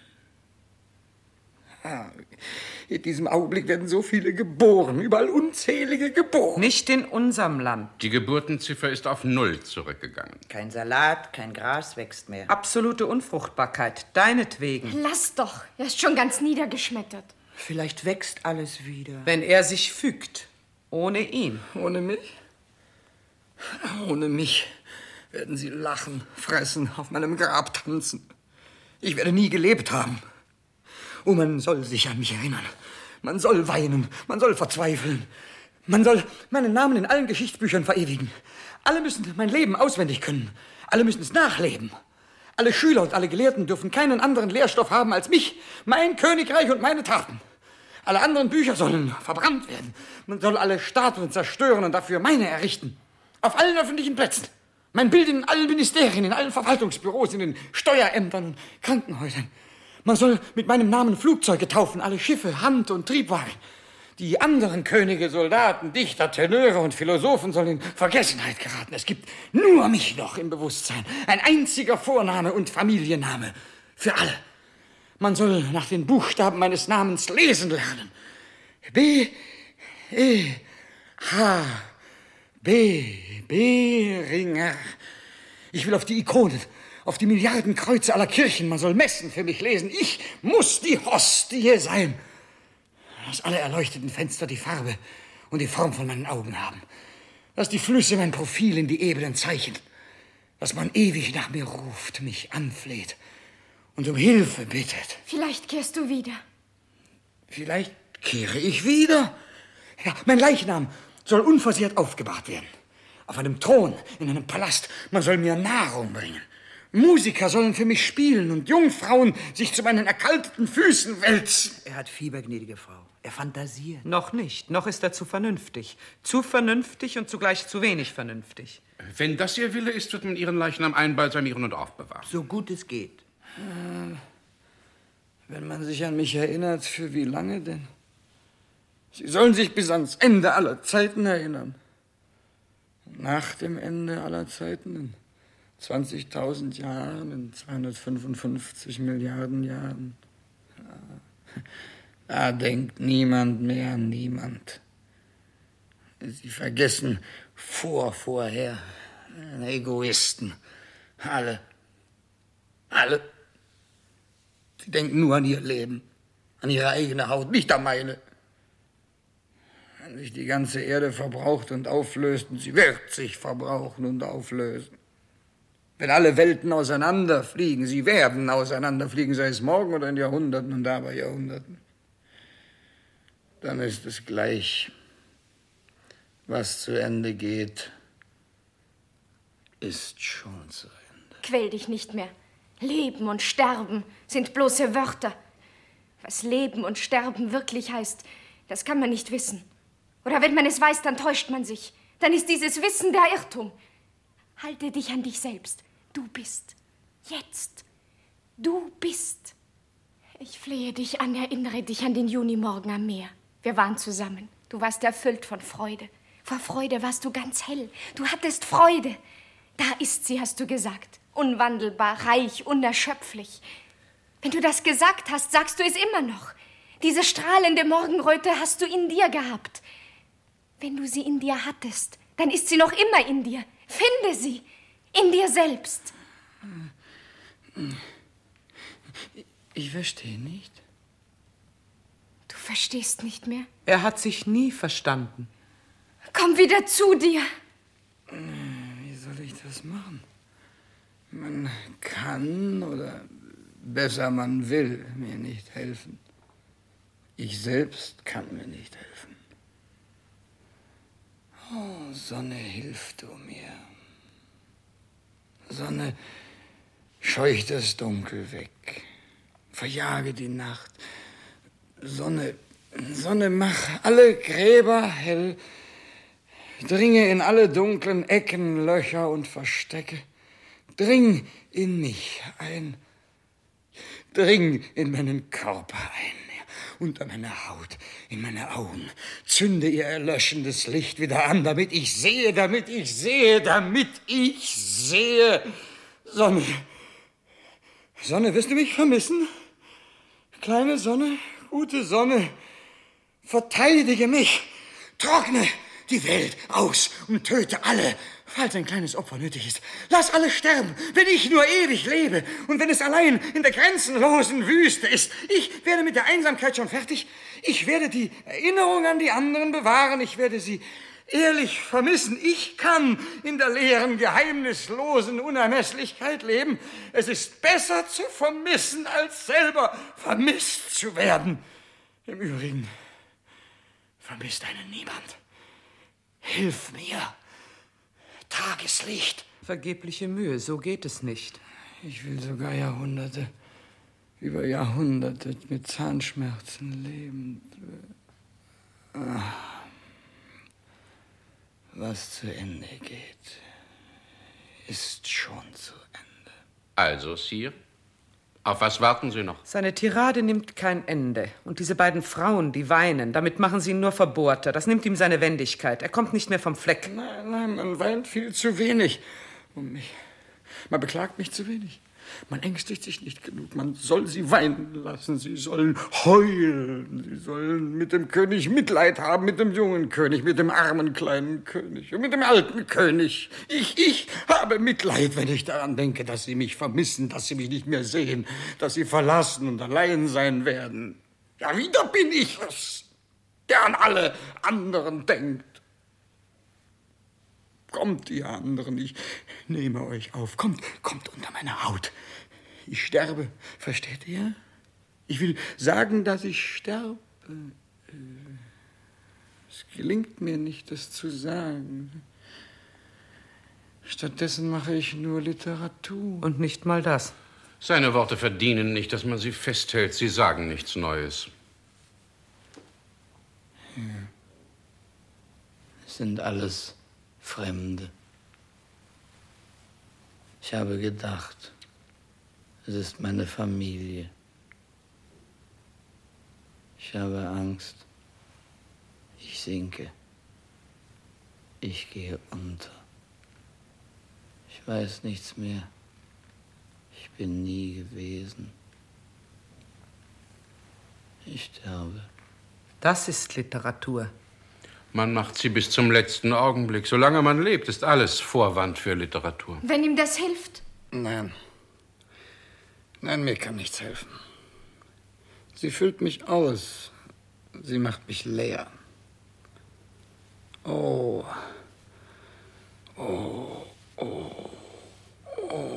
In diesem Augenblick werden so viele geboren, überall unzählige geboren. Nicht in unserem Land. Die Geburtenziffer ist auf 0 zurückgegangen. Kein Salat, kein Gras wächst mehr. Absolute Unfruchtbarkeit, deinetwegen. Lass doch. Er ist schon ganz niedergeschmettert. Vielleicht wächst alles wieder. Wenn er sich fügt. Ohne ihn. Ohne mich? Ohne mich werden sie lachen, fressen, auf meinem Grab tanzen. Ich werde nie gelebt haben. Oh, man soll sich an mich erinnern. Man soll weinen, man soll verzweifeln. Man soll meinen Namen in allen Geschichtsbüchern verewigen. Alle müssen mein Leben auswendig können. Alle müssen es nachleben. Alle Schüler und alle Gelehrten dürfen keinen anderen Lehrstoff haben als mich, mein Königreich und meine Taten. Alle anderen Bücher sollen verbrannt werden. Man soll alle Statuen zerstören und dafür meine errichten. Auf allen öffentlichen Plätzen. Mein Bild in allen Ministerien, in allen Verwaltungsbüros, in den Steuerämtern und Krankenhäusern. Man soll mit meinem Namen Flugzeuge taufen, alle Schiffe, Hand- und Triebwagen. Die anderen Könige, Soldaten, Dichter, Tenöre und Philosophen sollen in Vergessenheit geraten. Es gibt nur mich noch im Bewusstsein. Ein einziger Vorname und Familienname. Für alle. Man soll nach den Buchstaben meines Namens lesen lernen. B, E, H, B, Beringer. Ich will auf die Ikonen, auf die Milliarden Kreuze aller Kirchen. Man soll Messen für mich lesen. Ich muss die Hostie sein. Dass alle erleuchteten Fenster die Farbe und die Form von meinen Augen haben. Dass die Flüsse mein Profil in die Ebenen zeichnen. Dass man ewig nach mir ruft, mich anfleht und um Hilfe bittet. Vielleicht kehrst du wieder. Vielleicht kehre ich wieder. Ja, mein Leichnam soll unversehrt aufgebahrt werden. Auf einem Thron, in einem Palast. Man soll mir Nahrung bringen. Musiker sollen für mich spielen und Jungfrauen sich zu meinen erkalteten Füßen wälzen. Er hat Fieber, gnädige Frau. Er fantasiert. Noch nicht. Noch ist er zu vernünftig. Zu vernünftig und zugleich zu wenig vernünftig. Wenn das Ihr Wille ist, wird man Ihren Leichnam einbalsamieren und aufbewahren. So gut es geht. Wenn man sich an mich erinnert, für wie lange denn? Sie sollen sich bis ans Ende aller Zeiten erinnern. Nach dem Ende aller Zeiten, in 20.000 Jahren, in 255 Milliarden Jahren. Da denkt niemand mehr an niemand. Sie vergessen vorher. Egoisten. Alle. Sie denken nur an ihr Leben, an ihre eigene Haut, nicht an meine. Wenn sich die ganze Erde verbraucht und auflöst, und sie wird sich verbrauchen und auflösen. Wenn alle Welten auseinanderfliegen, sie werden auseinanderfliegen, sei es morgen oder in Jahrhunderten und dabei Jahrhunderten, dann ist es gleich, was zu Ende geht, ist schon zu Ende. Quäl dich nicht mehr. Leben und Sterben sind bloße Wörter. Was Leben und Sterben wirklich heißt, das kann man nicht wissen. Oder wenn man es weiß, dann täuscht man sich. Dann ist dieses Wissen der Irrtum. Halte dich an dich selbst. Du bist. Jetzt. Du bist. Ich flehe dich an, erinnere dich an den Junimorgen am Meer. Wir waren zusammen. Du warst erfüllt von Freude. Vor Freude warst du ganz hell. Du hattest Freude. Da ist sie, hast du gesagt. Unwandelbar, reich, unerschöpflich. Wenn du das gesagt hast, sagst du es immer noch. Diese strahlende Morgenröte hast du in dir gehabt. Wenn du sie in dir hattest, dann ist sie noch immer in dir. Finde sie. In dir selbst. Ich verstehe nicht. Du verstehst nicht mehr? Er hat sich nie verstanden. Komm wieder zu dir. Wie soll ich das machen? Man kann oder besser man will mir nicht helfen. Ich selbst kann mir nicht helfen. Oh, Sonne, hilf du mir. Sonne, scheuch das Dunkel weg. Verjage die Nacht. Sonne, mach alle Gräber hell. Dringe in alle dunklen Ecken, Löcher und Verstecke. Dring in mich ein. Dring in meinen Körper ein. Unter meine Haut, in meine Augen. Zünde ihr erlöschendes Licht wieder an, damit ich sehe. Sonne, wirst du mich vermissen? Kleine Sonne, gute Sonne, verteidige mich. Trockne die Welt aus und töte alle, falls ein kleines Opfer nötig ist. Lass alle sterben, wenn ich nur ewig lebe und wenn es allein in der grenzenlosen Wüste ist. Ich werde mit der Einsamkeit schon fertig. Ich werde die Erinnerung an die anderen bewahren. Ich werde sie ehrlich vermissen. Ich kann in der leeren, geheimnislosen Unermesslichkeit leben. Es ist besser zu vermissen, als selber vermisst zu werden. Im Übrigen vermisst einen niemand. Hilf mir. Tageslicht. Vergebliche Mühe, so geht es nicht. Ich will sogar Jahrhunderte, über Jahrhunderte mit Zahnschmerzen leben. Was zu Ende geht, ist schon zu Ende. Also, Sire, auf was warten Sie noch? Seine Tirade nimmt kein Ende. Und diese beiden Frauen, die weinen, damit machen sie ihn nur verbohrter. Das nimmt ihm seine Wendigkeit. Er kommt nicht mehr vom Fleck. Nein, man weint viel zu wenig um mich. Man beklagt mich zu wenig. Man ängstigt sich nicht genug. Man soll sie weinen lassen. Sie sollen heulen. Sie sollen mit dem König Mitleid haben, mit dem jungen König, mit dem armen kleinen König und mit dem alten König. Ich habe Mitleid, wenn ich daran denke, dass sie mich vermissen, dass sie mich nicht mehr sehen, dass sie verlassen und allein sein werden. Ja, wieder bin ich es, der an alle anderen denkt. Kommt, ihr anderen, ich nehme euch auf. Kommt unter meine Haut. Ich sterbe, versteht ihr? Ich will sagen, dass ich sterbe. Es gelingt mir nicht, das zu sagen. Stattdessen mache ich nur Literatur. Und nicht mal das. Seine Worte verdienen nicht, dass man sie festhält. Sie sagen nichts Neues. Ja. Es sind alles Fremde. Ich habe gedacht, es ist meine Familie. Ich habe Angst. Ich sinke. Ich gehe unter. Ich weiß nichts mehr. Ich bin nie gewesen. Ich sterbe. Das ist Literatur. Man macht sie bis zum letzten Augenblick. Solange man lebt, ist alles Vorwand für Literatur. Wenn ihm das hilft? Nein. Nein, mir kann nichts helfen. Sie füllt mich aus. Sie macht mich leer. Oh. Oh. Oh. Oh.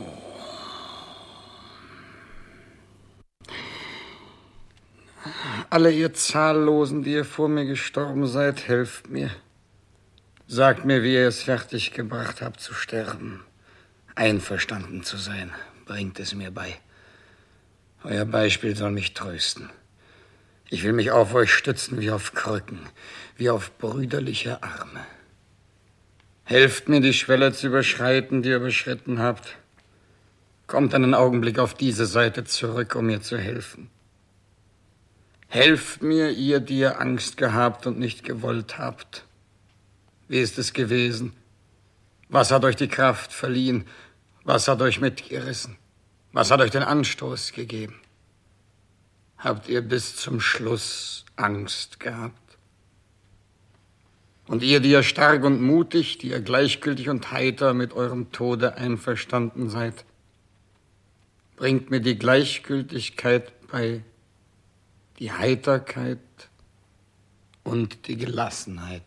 Alle ihr Zahllosen, die ihr vor mir gestorben seid, helft mir. Sagt mir, wie ihr es fertiggebracht habt zu sterben. Einverstanden zu sein, bringt es mir bei. Euer Beispiel soll mich trösten. Ich will mich auf euch stützen wie auf Krücken, wie auf brüderliche Arme. Helft mir, die Schwelle zu überschreiten, die ihr überschritten habt. Kommt einen Augenblick auf diese Seite zurück, um mir zu helfen. Helft mir, ihr, die ihr Angst gehabt und nicht gewollt habt. Wie ist es gewesen? Was hat euch die Kraft verliehen? Was hat euch mitgerissen? Was hat euch den Anstoß gegeben? Habt ihr bis zum Schluss Angst gehabt? Und ihr, die ihr stark und mutig, die ihr gleichgültig und heiter mit eurem Tode einverstanden seid, bringt mir die Gleichgültigkeit bei, die Heiterkeit und die Gelassenheit.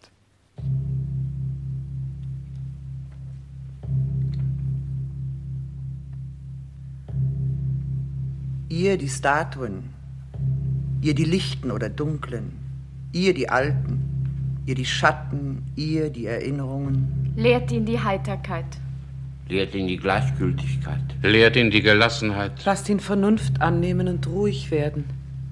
Ihr die Statuen, ihr die lichten oder dunklen, ihr die Alten, ihr die Schatten, ihr die Erinnerungen. Lehrt ihn die Heiterkeit. Lehrt ihn die Gleichgültigkeit. Lehrt ihn die Gelassenheit. Lasst ihn Vernunft annehmen und ruhig werden.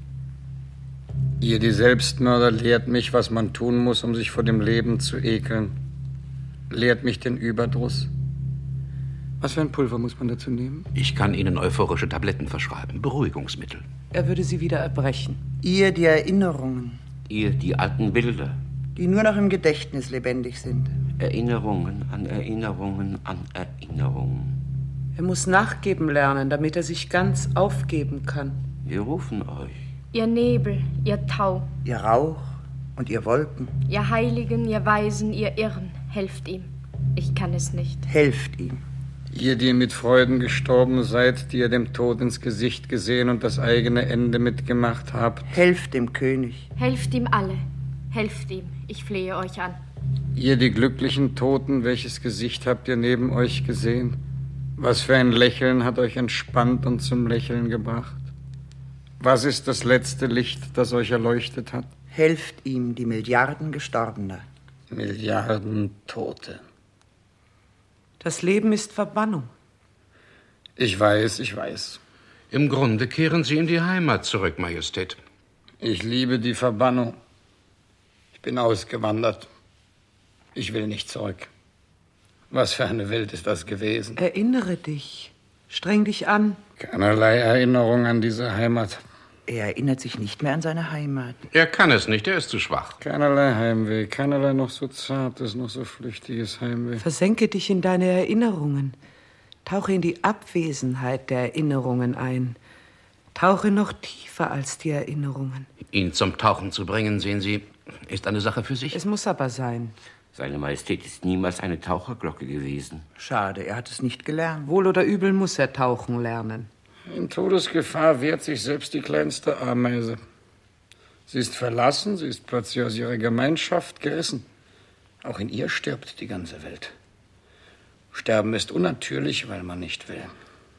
Ihr, die Selbstmörder, lehrt mich, was man tun muss, um sich vor dem Leben zu ekeln. Lehrt mich den Überdruss. Was für ein Pulver muss man dazu nehmen? Ich kann Ihnen euphorische Tabletten verschreiben, Beruhigungsmittel. Er würde sie wieder erbrechen. Ihr die Erinnerungen, Ihr die alten Bilder. die nur noch im Gedächtnis lebendig sind. Erinnerungen an Erinnerungen an Erinnerungen. Er muss nachgeben lernen, damit er sich ganz aufgeben kann. Wir rufen euch. Ihr Nebel, ihr Tau, Ihr Rauch und ihr Wolken, ihr Heiligen, ihr Weisen, ihr Irren, helft ihm. Ich kann es nicht. helft ihm. Ihr, die mit Freuden gestorben seid, die ihr dem Tod ins Gesicht gesehen und das eigene Ende mitgemacht habt. Helft dem König. Helft ihm alle. Helft ihm. Ich flehe euch an. Ihr, die glücklichen Toten, welches Gesicht habt ihr neben euch gesehen? Was für ein Lächeln hat euch entspannt und zum Lächeln gebracht? Was ist das letzte Licht, das euch erleuchtet hat? Helft ihm, die Milliarden Gestorbener. Milliarden Tote. Das Leben ist Verbannung. Ich weiß, ich weiß. Im Grunde kehren Sie in die Heimat zurück, Majestät. Ich liebe die Verbannung. Ich bin ausgewandert. Ich will nicht zurück. Was für eine Welt ist das gewesen? Erinnere dich. Streng dich an. Keinerlei Erinnerung an diese Heimat. Er erinnert sich nicht mehr an seine Heimat. Er kann es nicht, er ist zu schwach. Keinerlei Heimweh, keinerlei noch so zartes, noch so flüchtiges Heimweh. Versenke dich in deine Erinnerungen. Tauche in die Abwesenheit der Erinnerungen ein. Tauche noch tiefer als die Erinnerungen. Ihn zum Tauchen zu bringen, sehen Sie, ist eine Sache für sich. Es muss aber sein. Seine Majestät ist niemals eine Taucherglocke gewesen. Schade, er hat es nicht gelernt. Wohl oder übel muss er tauchen lernen. In Todesgefahr wehrt sich selbst die kleinste Ameise. Sie ist verlassen, sie ist plötzlich aus ihrer Gemeinschaft gerissen. Auch in ihr stirbt die ganze Welt. Sterben ist unnatürlich, weil man nicht will.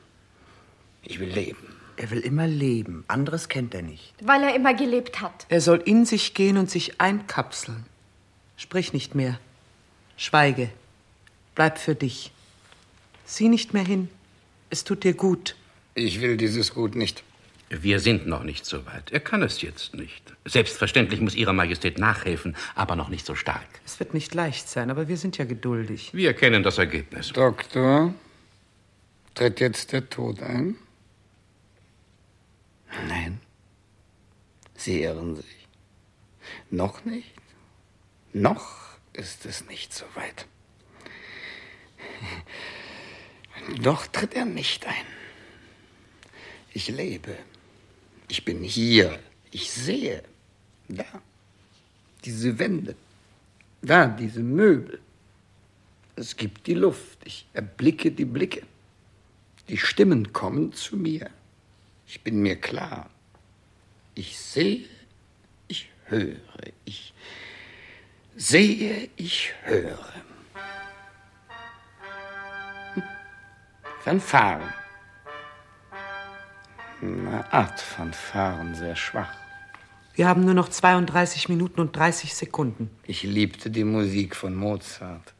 Ich will leben. Er will immer leben. Anderes kennt er nicht. Weil er immer gelebt hat. Er soll in sich gehen und sich einkapseln. Sprich nicht mehr. Schweige. Bleib für dich. Sieh nicht mehr hin. Es tut dir gut. Ich will dieses Gut nicht. Wir sind noch nicht so weit. Er kann es jetzt nicht. Selbstverständlich muss Ihrer Majestät nachhelfen, aber noch nicht so stark. Es wird nicht leicht sein, aber wir sind ja geduldig. Wir kennen das Ergebnis. Doktor, tritt jetzt der Tod ein? Nein. Sie irren sich. Noch nicht? Noch ist es nicht so weit. Doch tritt er nicht ein. Ich lebe. Ich bin hier. Ich sehe. Da. Diese Wände. Da, diese Möbel. Es gibt die Luft. Ich erblicke die Blicke. Die Stimmen kommen zu mir. Ich bin mir klar. Ich sehe, ich höre. Ich sehe, ich höre. Fanfaren. Eine Art Fanfaren, sehr schwach. Wir haben nur noch 32 Minuten und 30 Sekunden. Ich liebte die Musik von Mozart.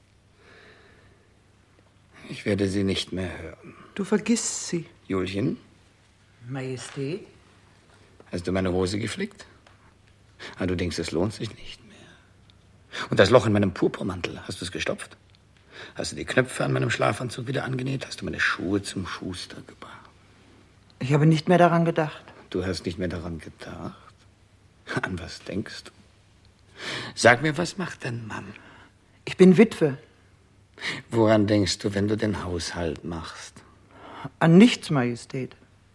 Ich werde sie nicht mehr hören. Du vergisst sie. Julchen, Majestät? hast du meine Hose geflickt? Ah, du denkst, es lohnt sich nicht mehr. Und das Loch in meinem Purpurmantel, hast du es gestopft? Hast du die Knöpfe an meinem Schlafanzug wieder angenäht? Hast du meine Schuhe zum Schuster gebracht? Ich habe nicht mehr daran gedacht. Du hast nicht mehr daran gedacht? An was denkst du? Sag mir, was macht dein Mann? Ich bin Witwe. Woran denkst du, wenn du den Haushalt machst? An nichts, Majestät.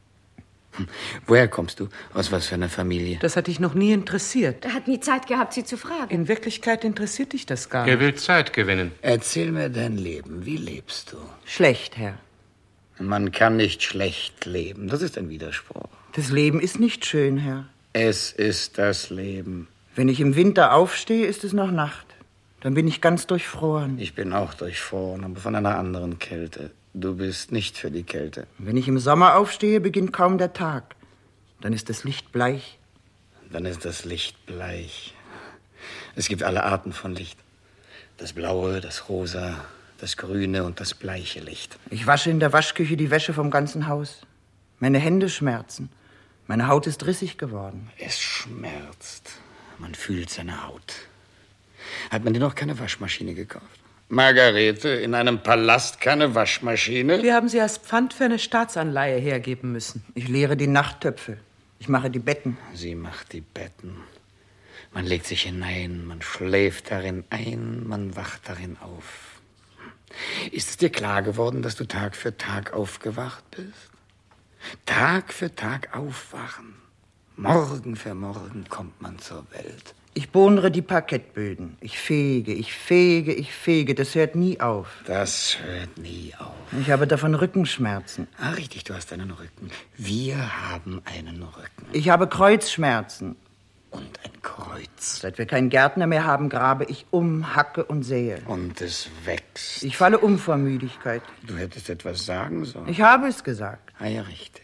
Woher kommst du? Aus was für einer Familie? Das hat dich noch nie interessiert. Er hat nie Zeit gehabt, sie zu fragen. In Wirklichkeit interessiert dich das gar nicht. Er will Zeit gewinnen. Erzähl mir dein Leben. Wie lebst du? Schlecht, Herr. Man kann nicht schlecht leben. Das ist ein Widerspruch. Das Leben ist nicht schön, Herr. Es ist das Leben. Wenn ich im Winter aufstehe, ist es noch Nacht. Dann bin ich ganz durchfroren. Ich bin auch durchfroren, aber von einer anderen Kälte. Du bist nicht für die Kälte. Wenn ich im Sommer aufstehe, beginnt kaum der Tag. Dann ist das Licht bleich. Dann ist das Licht bleich. Es gibt alle Arten von Licht. Das Blaue, das Rosa, das Grüne und das bleiche Licht. Ich wasche in der Waschküche die Wäsche vom ganzen Haus. Meine Hände schmerzen. Meine Haut ist rissig geworden. Es schmerzt. Man fühlt seine Haut. Hat man dir noch keine Waschmaschine gekauft? Margarete, in einem Palast keine Waschmaschine? Wir haben sie als Pfand für eine Staatsanleihe hergeben müssen. Ich leere die Nachttöpfe. Ich mache die Betten. Sie macht die Betten. Man legt sich hinein, man schläft darin ein, man wacht darin auf. Ist es dir klar geworden, dass du Tag für Tag aufgewacht bist? Tag für Tag aufwachen. Morgen für morgen kommt man zur Welt. Ich bohnere die Parkettböden. Ich fege, ich fege, ich fege. Das hört nie auf. Das hört nie auf. Ich habe davon Rückenschmerzen. Ah, richtig, du hast einen Rücken. Wir haben einen Rücken. Ich habe Kreuzschmerzen. Und ein Kreuz. Seit wir keinen Gärtner mehr haben, grabe ich um, hacke und sähe. Und es wächst. Ich falle um vor Müdigkeit. Du hättest etwas sagen sollen. Ich habe es gesagt. Ah ja, richtig.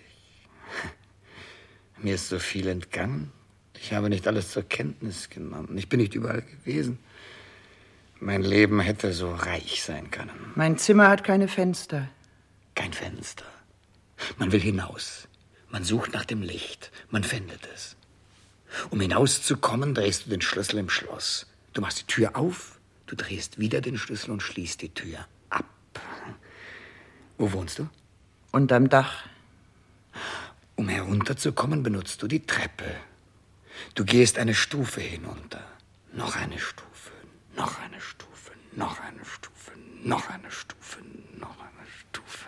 Mir ist so viel entgangen. Ich habe nicht alles zur Kenntnis genommen. Ich bin nicht überall gewesen. Mein Leben hätte so reich sein können. Mein Zimmer hat keine Fenster. Kein Fenster. Man will hinaus. Man sucht nach dem Licht. Man findet es. Um hinauszukommen, drehst du den Schlüssel im Schloss. Du machst die Tür auf, du drehst wieder den Schlüssel und schließt die Tür ab. Wo wohnst du? Unterm Dach. Um herunterzukommen, benutzt du die Treppe. Du gehst eine Stufe hinunter. Noch eine Stufe, noch eine Stufe, noch eine Stufe, noch eine Stufe, noch eine Stufe.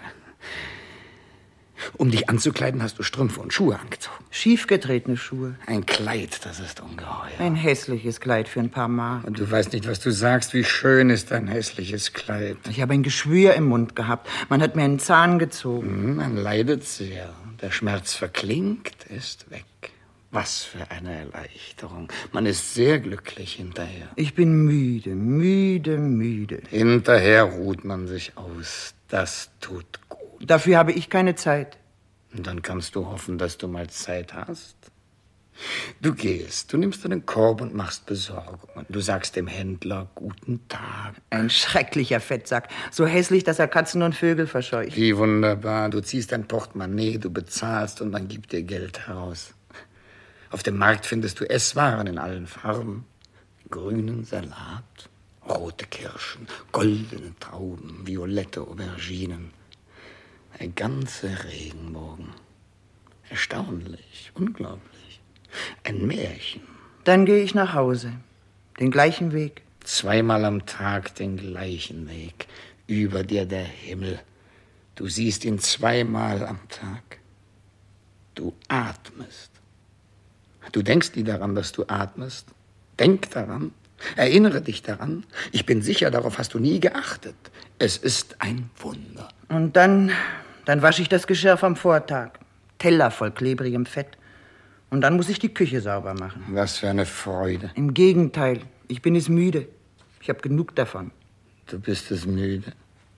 Um dich anzukleiden, hast du Strümpfe und Schuhe angezogen. Schiefgetretene Schuhe. Ein Kleid, das ist ungeheuer. Ein hässliches Kleid für ein paar Mark. Und du weißt nicht, was du sagst. Wie schön ist ein hässliches Kleid. Ich habe ein Geschwür im Mund gehabt. Man hat mir einen Zahn gezogen. Man leidet sehr. Der Schmerz verklingt, ist weg. Was für eine Erleichterung. Man ist sehr glücklich hinterher. Ich bin müde, müde, müde. Hinterher ruht man sich aus. Das tut gut. Dafür habe ich keine Zeit. Und dann kannst du hoffen, dass du mal Zeit hast. Du gehst, du nimmst deinen Korb und machst Besorgungen. Du sagst dem Händler guten Tag. Ein schrecklicher Fettsack. So hässlich, dass er Katzen und Vögel verscheucht. Wie wunderbar. Du ziehst dein Portemonnaie, du bezahlst und man gibt dir Geld heraus. Auf dem Markt findest du Esswaren in allen Farben. Grünen Salat, rote Kirschen, goldene Trauben, violette Auberginen. Ein ganzer Regenbogen. Erstaunlich, unglaublich. Ein Märchen. Dann gehe ich nach Hause. Den gleichen Weg. 2-mal am Tag den gleichen Weg. Über dir der Himmel. Du siehst ihn 2-mal am Tag. Du atmest. Du denkst nie daran, dass du atmest. Denk daran. Erinnere dich daran. Ich bin sicher, darauf hast du nie geachtet. Es ist ein Wunder. Und dann wasche ich das Geschirr vom Vortag. Teller voll klebrigem Fett. Und dann muss ich die Küche sauber machen. Was für eine Freude. Im Gegenteil, ich bin es müde. Ich habe genug davon. Du bist es müde.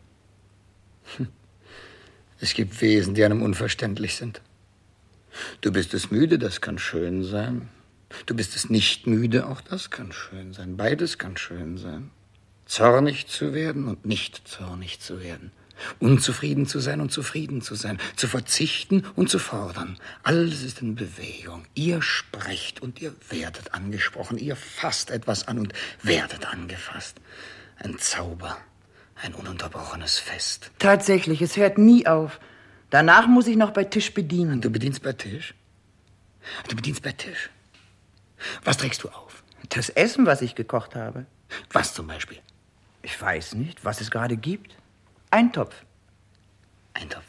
Es gibt Wesen, die einem unverständlich sind. Du bist es müde, das kann schön sein. Du bist es nicht müde, auch das kann schön sein. Beides kann schön sein. Zornig zu werden und nicht zornig zu werden. Unzufrieden zu sein und zufrieden zu sein. Zu verzichten und zu fordern. Alles ist in Bewegung. Ihr sprecht und ihr werdet angesprochen. Ihr fasst etwas an und werdet angefasst. Ein Zauber. Ein ununterbrochenes Fest. Tatsächlich, es hört nie auf. Danach muss ich noch bei Tisch bedienen. Du bedienst bei Tisch? Du bedienst bei Tisch? Was trägst du auf? Das Essen, was ich gekocht habe. Was zum Beispiel? Ich weiß nicht, was es gerade gibt. Eintopf. Eintopf.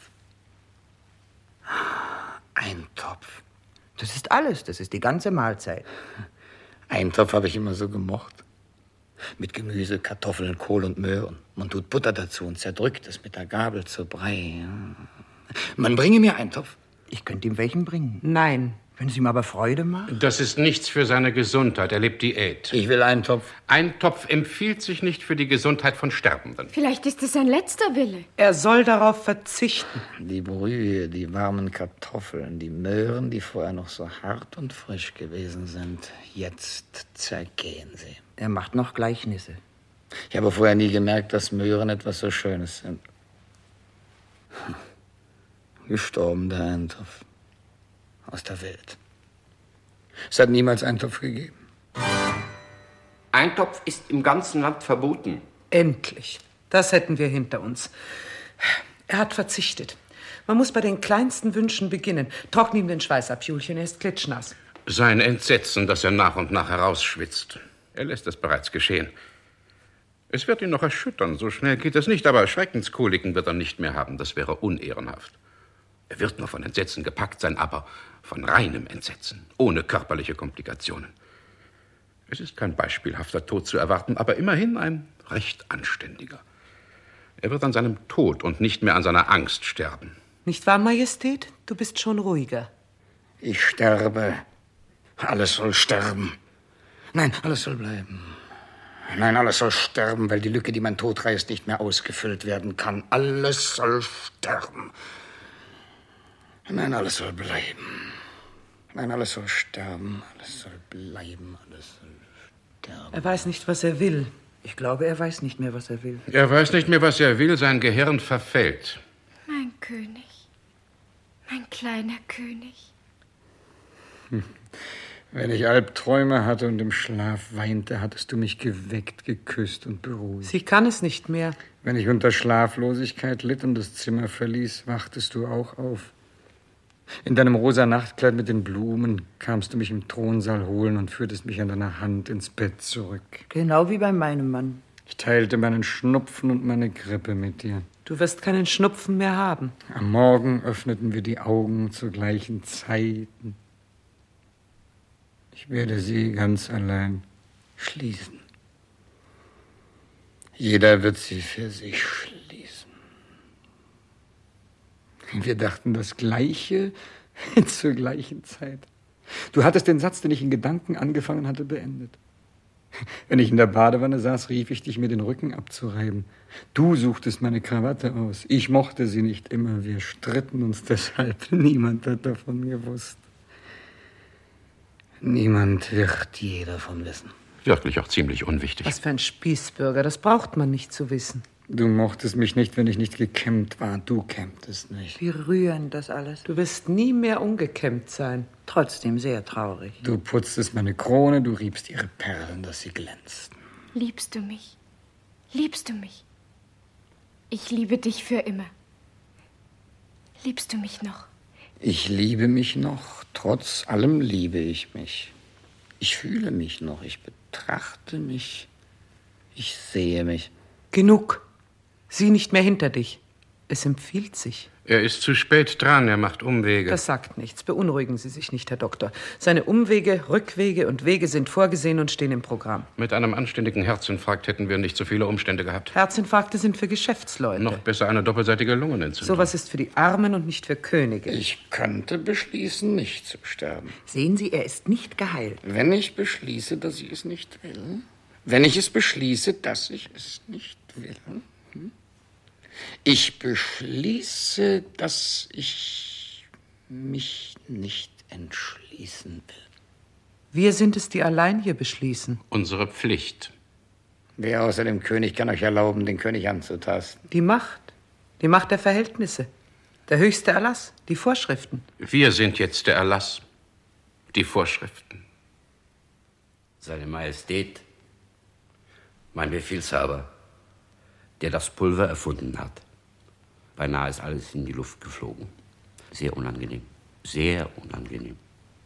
Eintopf. Das ist alles, das ist die ganze Mahlzeit. Eintopf habe ich immer so gemocht. Mit Gemüse, Kartoffeln, Kohl und Möhren. Man tut Butter dazu und zerdrückt es mit der Gabel zu Brei. Man bringe mir Eintopf. Ich könnte ihm welchen bringen. Nein. Wenn es ihm aber Freude macht? Das ist nichts für seine Gesundheit. Er lebt Diät. Ich will Eintopf. Eintopf empfiehlt sich nicht für die Gesundheit von Sterbenden. Vielleicht ist es sein letzter Wille. Er soll darauf verzichten. Die Brühe, die warmen Kartoffeln, die Möhren, die vorher noch so hart und frisch gewesen sind. Jetzt zergehen sie. Er macht noch Gleichnisse. Ich habe vorher nie gemerkt, dass Möhren etwas so Schönes sind. Gestorben, der Eintopf. Aus der Welt. Es hat niemals Eintopf gegeben. Eintopf ist im ganzen Land verboten. Endlich. Das hätten wir hinter uns. Er hat verzichtet. Man muss bei den kleinsten Wünschen beginnen. Trockne ihm den Schweiß ab, Julchen, er ist klitschnass. Sein Entsetzen, dass er nach und nach herausschwitzt. Er lässt es bereits geschehen. Es wird ihn noch erschüttern, so schnell geht es nicht, aber Schreckenskoliken wird er nicht mehr haben. Das wäre unehrenhaft. Er wird nur von Entsetzen gepackt sein, aber von reinem Entsetzen, ohne körperliche Komplikationen. Es ist kein beispielhafter Tod zu erwarten, aber immerhin ein recht anständiger. Er wird an seinem Tod und nicht mehr an seiner Angst sterben. Nicht wahr, Majestät? Du bist schon ruhiger. Ich sterbe. Alles soll sterben. Nein, alles soll bleiben. Nein, alles soll sterben, weil die Lücke, die mein Tod reißt, nicht mehr ausgefüllt werden kann. Alles soll sterben. Nein, alles soll bleiben. Nein, alles soll sterben. Alles soll bleiben. Alles soll sterben. Er weiß nicht, was er will. Ich glaube, er weiß nicht mehr, was er will. Er weiß nicht mehr, was er will. Sein Gehirn verfällt. Mein König. Mein kleiner König. Wenn ich Albträume hatte und im Schlaf weinte, hattest du mich geweckt, geküsst und beruhigt. Sie kann es nicht mehr. Wenn ich unter Schlaflosigkeit litt und das Zimmer verließ, wachtest du auch auf. In deinem rosa Nachtkleid mit den Blumen kamst du mich im Thronsaal holen und führtest mich an deiner Hand ins Bett zurück. Genau wie bei meinem Mann. Ich teilte meinen Schnupfen und meine Grippe mit dir. Du wirst keinen Schnupfen mehr haben. Am Morgen öffneten wir die Augen zur gleichen Zeit. Ich werde sie ganz allein schließen. Jeder wird sie für sich schließen. Wir dachten das Gleiche zur gleichen Zeit. Du hattest den Satz, den ich in Gedanken angefangen hatte, beendet. Wenn ich in der Badewanne saß, rief ich dich, mir den Rücken abzureiben. Du suchtest meine Krawatte aus. Ich mochte sie nicht immer. Wir stritten uns deshalb. Niemand hat davon gewusst. Niemand wird je davon wissen. Wirklich auch ziemlich unwichtig. Was für ein Spießbürger, das braucht man nicht zu wissen. Du mochtest mich nicht, wenn ich nicht gekämmt war. Du kämmtest nicht. Wie rührend das alles. Du wirst nie mehr ungekämmt sein. Trotzdem sehr traurig. Du putztest meine Krone, du riebst ihre Perlen, dass sie glänzten. Liebst du mich? Liebst du mich? Ich liebe dich für immer. Liebst du mich noch? Ich liebe mich noch. Trotz allem liebe ich mich. Ich fühle mich noch. Ich betrachte mich. Ich sehe mich. Genug. Sieh nicht mehr hinter dich. Es empfiehlt sich. Er ist zu spät dran, er macht Umwege. Das sagt nichts. Beunruhigen Sie sich nicht, Herr Doktor. Seine Umwege, Rückwege und Wege sind vorgesehen und stehen im Programm. Mit einem anständigen Herzinfarkt hätten wir nicht so viele Umstände gehabt. Herzinfarkte sind für Geschäftsleute. Noch besser eine doppelseitige Lungenentzündung. Sowas ist für die Armen und nicht für Könige. Ich könnte beschließen, nicht zu sterben. Sehen Sie, er ist nicht geheilt. Wenn ich beschließe, dass ich es nicht will? Wenn ich es beschließe, dass ich es nicht will? Ich beschließe, dass ich mich nicht entschließen will. Wir sind es, die allein hier beschließen. Unsere Pflicht. Wer außer dem König kann euch erlauben, den König anzutasten? Die Macht der Verhältnisse, der höchste Erlass, die Vorschriften. Wir sind jetzt der Erlass, die Vorschriften. Seine Majestät, mein Befehlshaber, der das Pulver erfunden hat. Beinahe ist alles in die Luft geflogen. Sehr unangenehm, sehr unangenehm.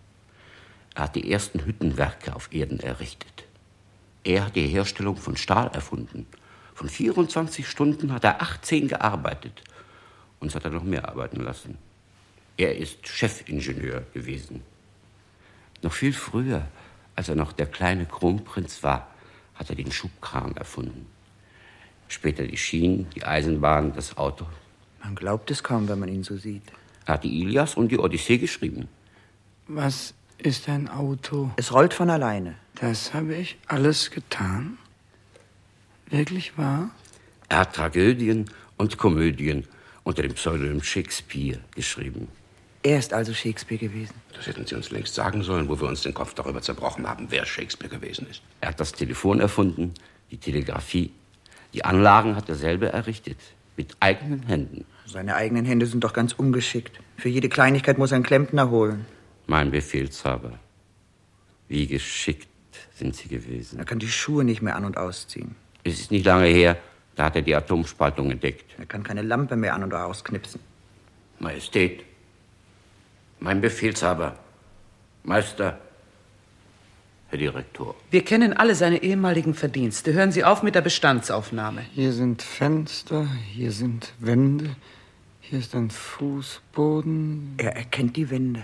Er hat die ersten Hüttenwerke auf Erden errichtet. Er hat die Herstellung von Stahl erfunden. Von 24 Stunden hat er 18 gearbeitet. Uns hat er noch mehr arbeiten lassen. Er ist Chefingenieur gewesen. Noch viel früher, als er noch der kleine Kronprinz war, hat er den Schubkran erfunden. Später die Schienen, die Eisenbahn, das Auto. Man glaubt es kaum, wenn man ihn so sieht. Er hat die Ilias und die Odyssee geschrieben. Was ist ein Auto? Es rollt von alleine. Das habe ich alles getan? Wirklich wahr? Er hat Tragödien und Komödien unter dem Pseudonym Shakespeare geschrieben. Er ist also Shakespeare gewesen. Das hätten Sie uns längst sagen sollen, wo wir uns den Kopf darüber zerbrochen haben, wer Shakespeare gewesen ist. Er hat das Telefon erfunden, die Telegrafie. Die Anlagen hat er selber errichtet, mit eigenen Händen. Seine eigenen Hände sind doch ganz ungeschickt. Für jede Kleinigkeit muss er einen Klempner holen. Mein Befehlshaber, wie geschickt sind Sie gewesen. Er kann die Schuhe nicht mehr an- und ausziehen. Es ist nicht lange her, da hat er die Atomspaltung entdeckt. Er kann keine Lampe mehr an- und ausknipsen. Majestät, mein Befehlshaber, Meister, Herr Direktor. Wir kennen alle seine ehemaligen Verdienste. Hören Sie auf mit der Bestandsaufnahme. Hier sind Fenster, hier sind Wände, hier ist ein Fußboden. Er erkennt die Wände.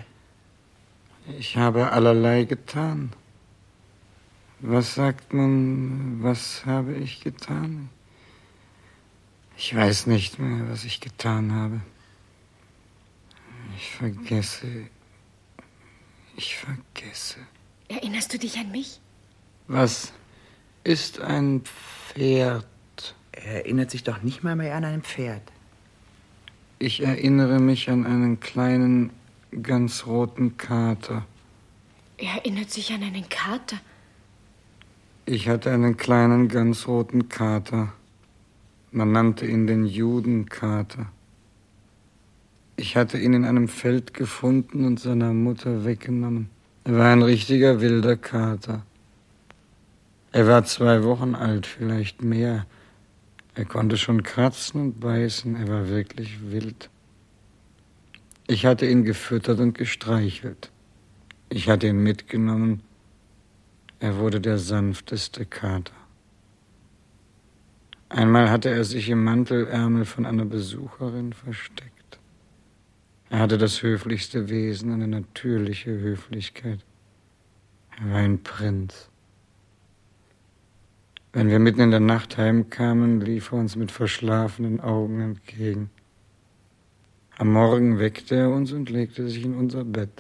Ich habe allerlei getan. Was sagt man, was habe ich getan? Ich weiß nicht mehr, was ich getan habe. Ich vergesse. Erinnerst du dich an mich? Was ist ein Pferd? Er erinnert sich doch nicht mal mehr an ein Pferd. Ich erinnere mich an einen kleinen, ganz roten Kater. Er erinnert sich an einen Kater. Ich hatte einen kleinen, ganz roten Kater. Man nannte ihn den Judenkater. Ich hatte ihn in einem Feld gefunden und seiner Mutter weggenommen. Er war ein richtiger wilder Kater. Er war 2 Wochen alt, vielleicht mehr. Er konnte schon kratzen und beißen. Er war wirklich wild. Ich hatte ihn gefüttert und gestreichelt. Ich hatte ihn mitgenommen. Er wurde der sanfteste Kater. Einmal hatte er sich im Mantelärmel von einer Besucherin versteckt. Er hatte das höflichste Wesen, eine natürliche Höflichkeit. Er war ein Prinz. Wenn wir mitten in der Nacht heimkamen, lief er uns mit verschlafenen Augen entgegen. Am Morgen weckte er uns und legte sich in unser Bett.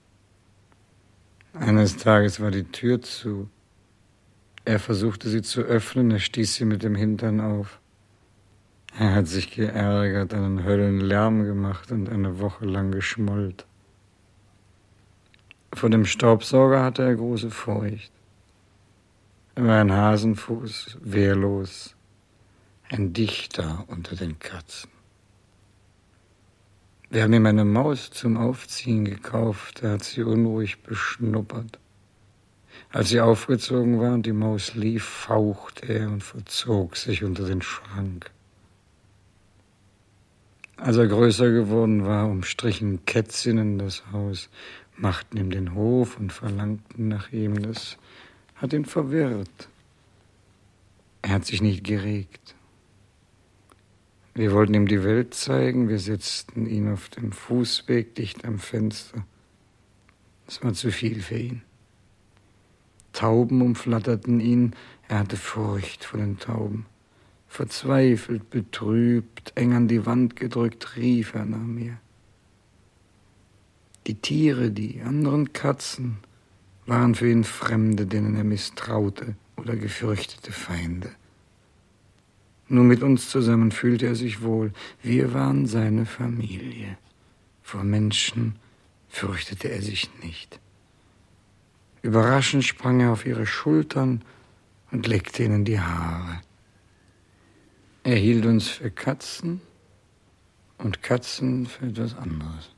Eines Tages war die Tür zu. Er versuchte sie zu öffnen, er stieß sie mit dem Hintern auf. Er hat sich geärgert, einen Höllenlärm gemacht und eine Woche lang geschmollt. Vor dem Staubsauger hatte er große Furcht. Er war ein Hasenfuß, wehrlos, ein Dichter unter den Katzen. Wir haben ihm eine Maus zum Aufziehen gekauft, er hat sie unruhig beschnuppert. Als sie aufgezogen war und die Maus lief, fauchte er und verzog sich unter den Schrank. Als er größer geworden war, umstrichen Kätzinnen das Haus, machten ihm den Hof und verlangten nach ihm. Das hat ihn verwirrt. Er hat sich nicht geregt. Wir wollten ihm die Welt zeigen. Wir setzten ihn auf dem Fußweg dicht am Fenster. Es war zu viel für ihn. Tauben umflatterten ihn. Er hatte Furcht vor den Tauben. Verzweifelt, betrübt, eng an die Wand gedrückt, rief er nach mir. Die Tiere, die anderen Katzen, waren für ihn Fremde, denen er misstraute oder gefürchtete Feinde. Nur mit uns zusammen fühlte er sich wohl. Wir waren seine Familie. Vor Menschen fürchtete er sich nicht. Überraschend sprang er auf ihre Schultern und leckte ihnen die Haare. Er hielt uns für Katzen und Katzen für etwas anderes.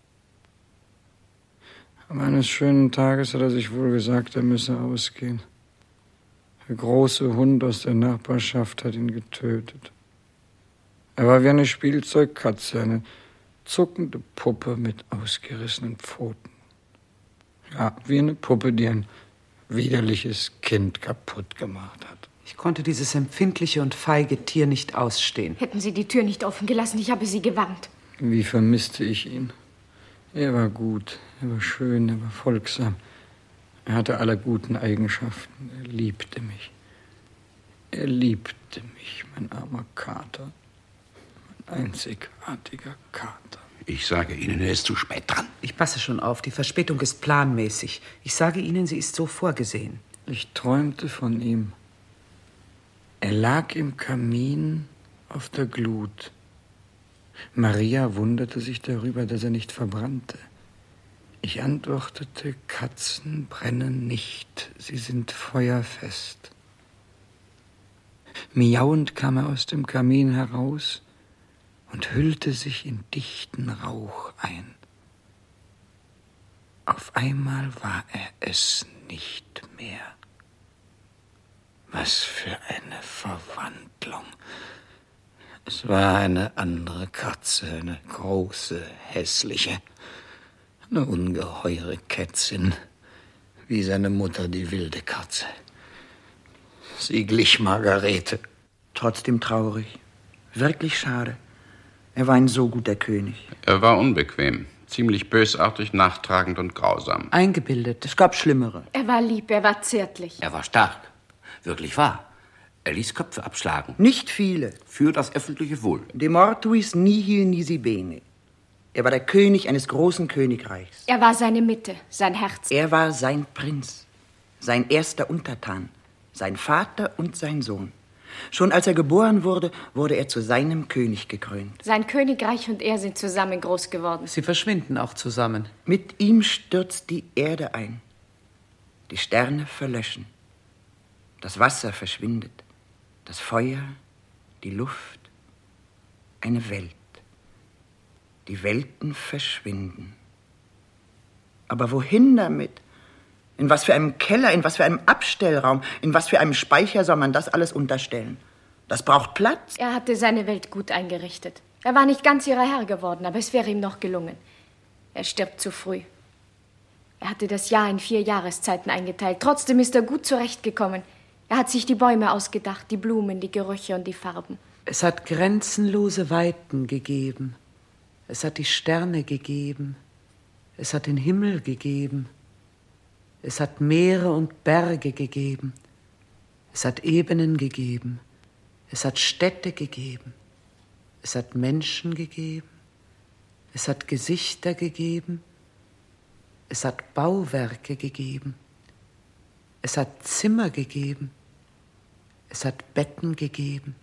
Aber eines schönen Tages hat er sich wohl gesagt, er müsse ausgehen. Der große Hund aus der Nachbarschaft hat ihn getötet. Er war wie eine Spielzeugkatze, eine zuckende Puppe mit ausgerissenen Pfoten. Ja, wie eine Puppe, die ein widerliches Kind kaputt gemacht hat. Ich konnte dieses empfindliche und feige Tier nicht ausstehen. Hätten Sie die Tür nicht offen gelassen, ich habe Sie gewarnt. Wie vermisste ich ihn. Er war gut, er war schön, er war folgsam. Er hatte alle guten Eigenschaften. Er liebte mich. Er liebte mich, mein armer Kater. Mein einzigartiger Kater. Ich sage Ihnen, er ist zu spät dran. Ich passe schon auf, die Verspätung ist planmäßig. Ich sage Ihnen, sie ist so vorgesehen. Ich träumte von ihm. Er lag im Kamin auf der Glut. Maria wunderte sich darüber, dass er nicht verbrannte. Ich antwortete, Katzen brennen nicht, sie sind feuerfest. Miauend kam er aus dem Kamin heraus und hüllte sich in dichten Rauch ein. Auf einmal war er es nicht mehr. Was für eine Verwandlung. Es war eine andere Katze, eine große, hässliche, eine ungeheure Kätzin, wie seine Mutter, die wilde Katze. Sie glich Margarete. Trotzdem traurig. Wirklich schade. Er war ein so guter König. Er war unbequem, ziemlich bösartig, nachtragend und grausam. Eingebildet. Es gab Schlimmere. Er war lieb, er war zärtlich. Er war stark. Wirklich wahr. Er ließ Köpfe abschlagen. Nicht viele. Für das öffentliche Wohl. De mortuis nihil nisi bene. Er war der König eines großen Königreichs. Er war seine Mitte, sein Herz. Er war sein Prinz, sein erster Untertan, sein Vater und sein Sohn. Schon als er geboren wurde, wurde er zu seinem König gekrönt. Sein Königreich und er sind zusammen groß geworden. Sie verschwinden auch zusammen. Mit ihm stürzt die Erde ein. Die Sterne verlöschen. Das Wasser verschwindet. Das Feuer, die Luft, eine Welt. Die Welten verschwinden. Aber wohin damit? In was für einem Keller, in was für einem Abstellraum, in was für einem Speicher soll man das alles unterstellen? Das braucht Platz. Er hatte seine Welt gut eingerichtet. Er war nicht ganz ihrer Herr geworden, aber es wäre ihm noch gelungen. Er stirbt zu früh. Er hatte das Jahr in 4 Jahreszeiten eingeteilt. Trotzdem ist er gut zurechtgekommen. Er hat sich die Bäume ausgedacht, die Blumen, die Gerüche und die Farben. Es hat grenzenlose Weiten gegeben. Es hat die Sterne gegeben. Es hat den Himmel gegeben. Es hat Meere und Berge gegeben. Es hat Ebenen gegeben. Es hat Städte gegeben. Es hat Menschen gegeben. Es hat Gesichter gegeben. Es hat Bauwerke gegeben. Es hat Zimmer gegeben. Es hat Betten gegeben.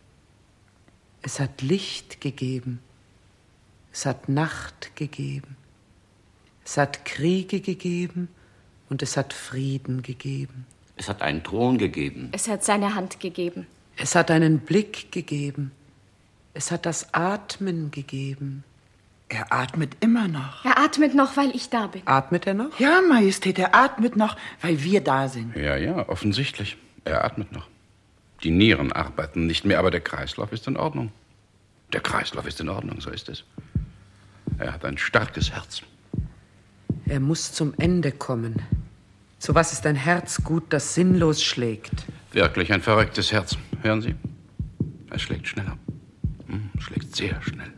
Es hat Licht gegeben. Es hat Nacht gegeben. Es hat Kriege gegeben und es hat Frieden gegeben. Es hat einen Thron gegeben. Es hat seine Hand gegeben. Es hat einen Blick gegeben. Es hat das Atmen gegeben. Er atmet immer noch. Er atmet noch, weil ich da bin. Atmet er noch? Ja, Majestät, er atmet noch, weil wir da sind. Ja, offensichtlich. Er atmet noch. Die Nieren arbeiten nicht mehr, aber der Kreislauf ist in Ordnung. Der Kreislauf ist in Ordnung, so ist es. Er hat ein starkes Herz. Er muss zum Ende kommen. Zu was ist ein Herz gut, das sinnlos schlägt? Wirklich ein verrücktes Herz. Hören Sie? Es schlägt schneller. Schlägt schlägt sehr schnell.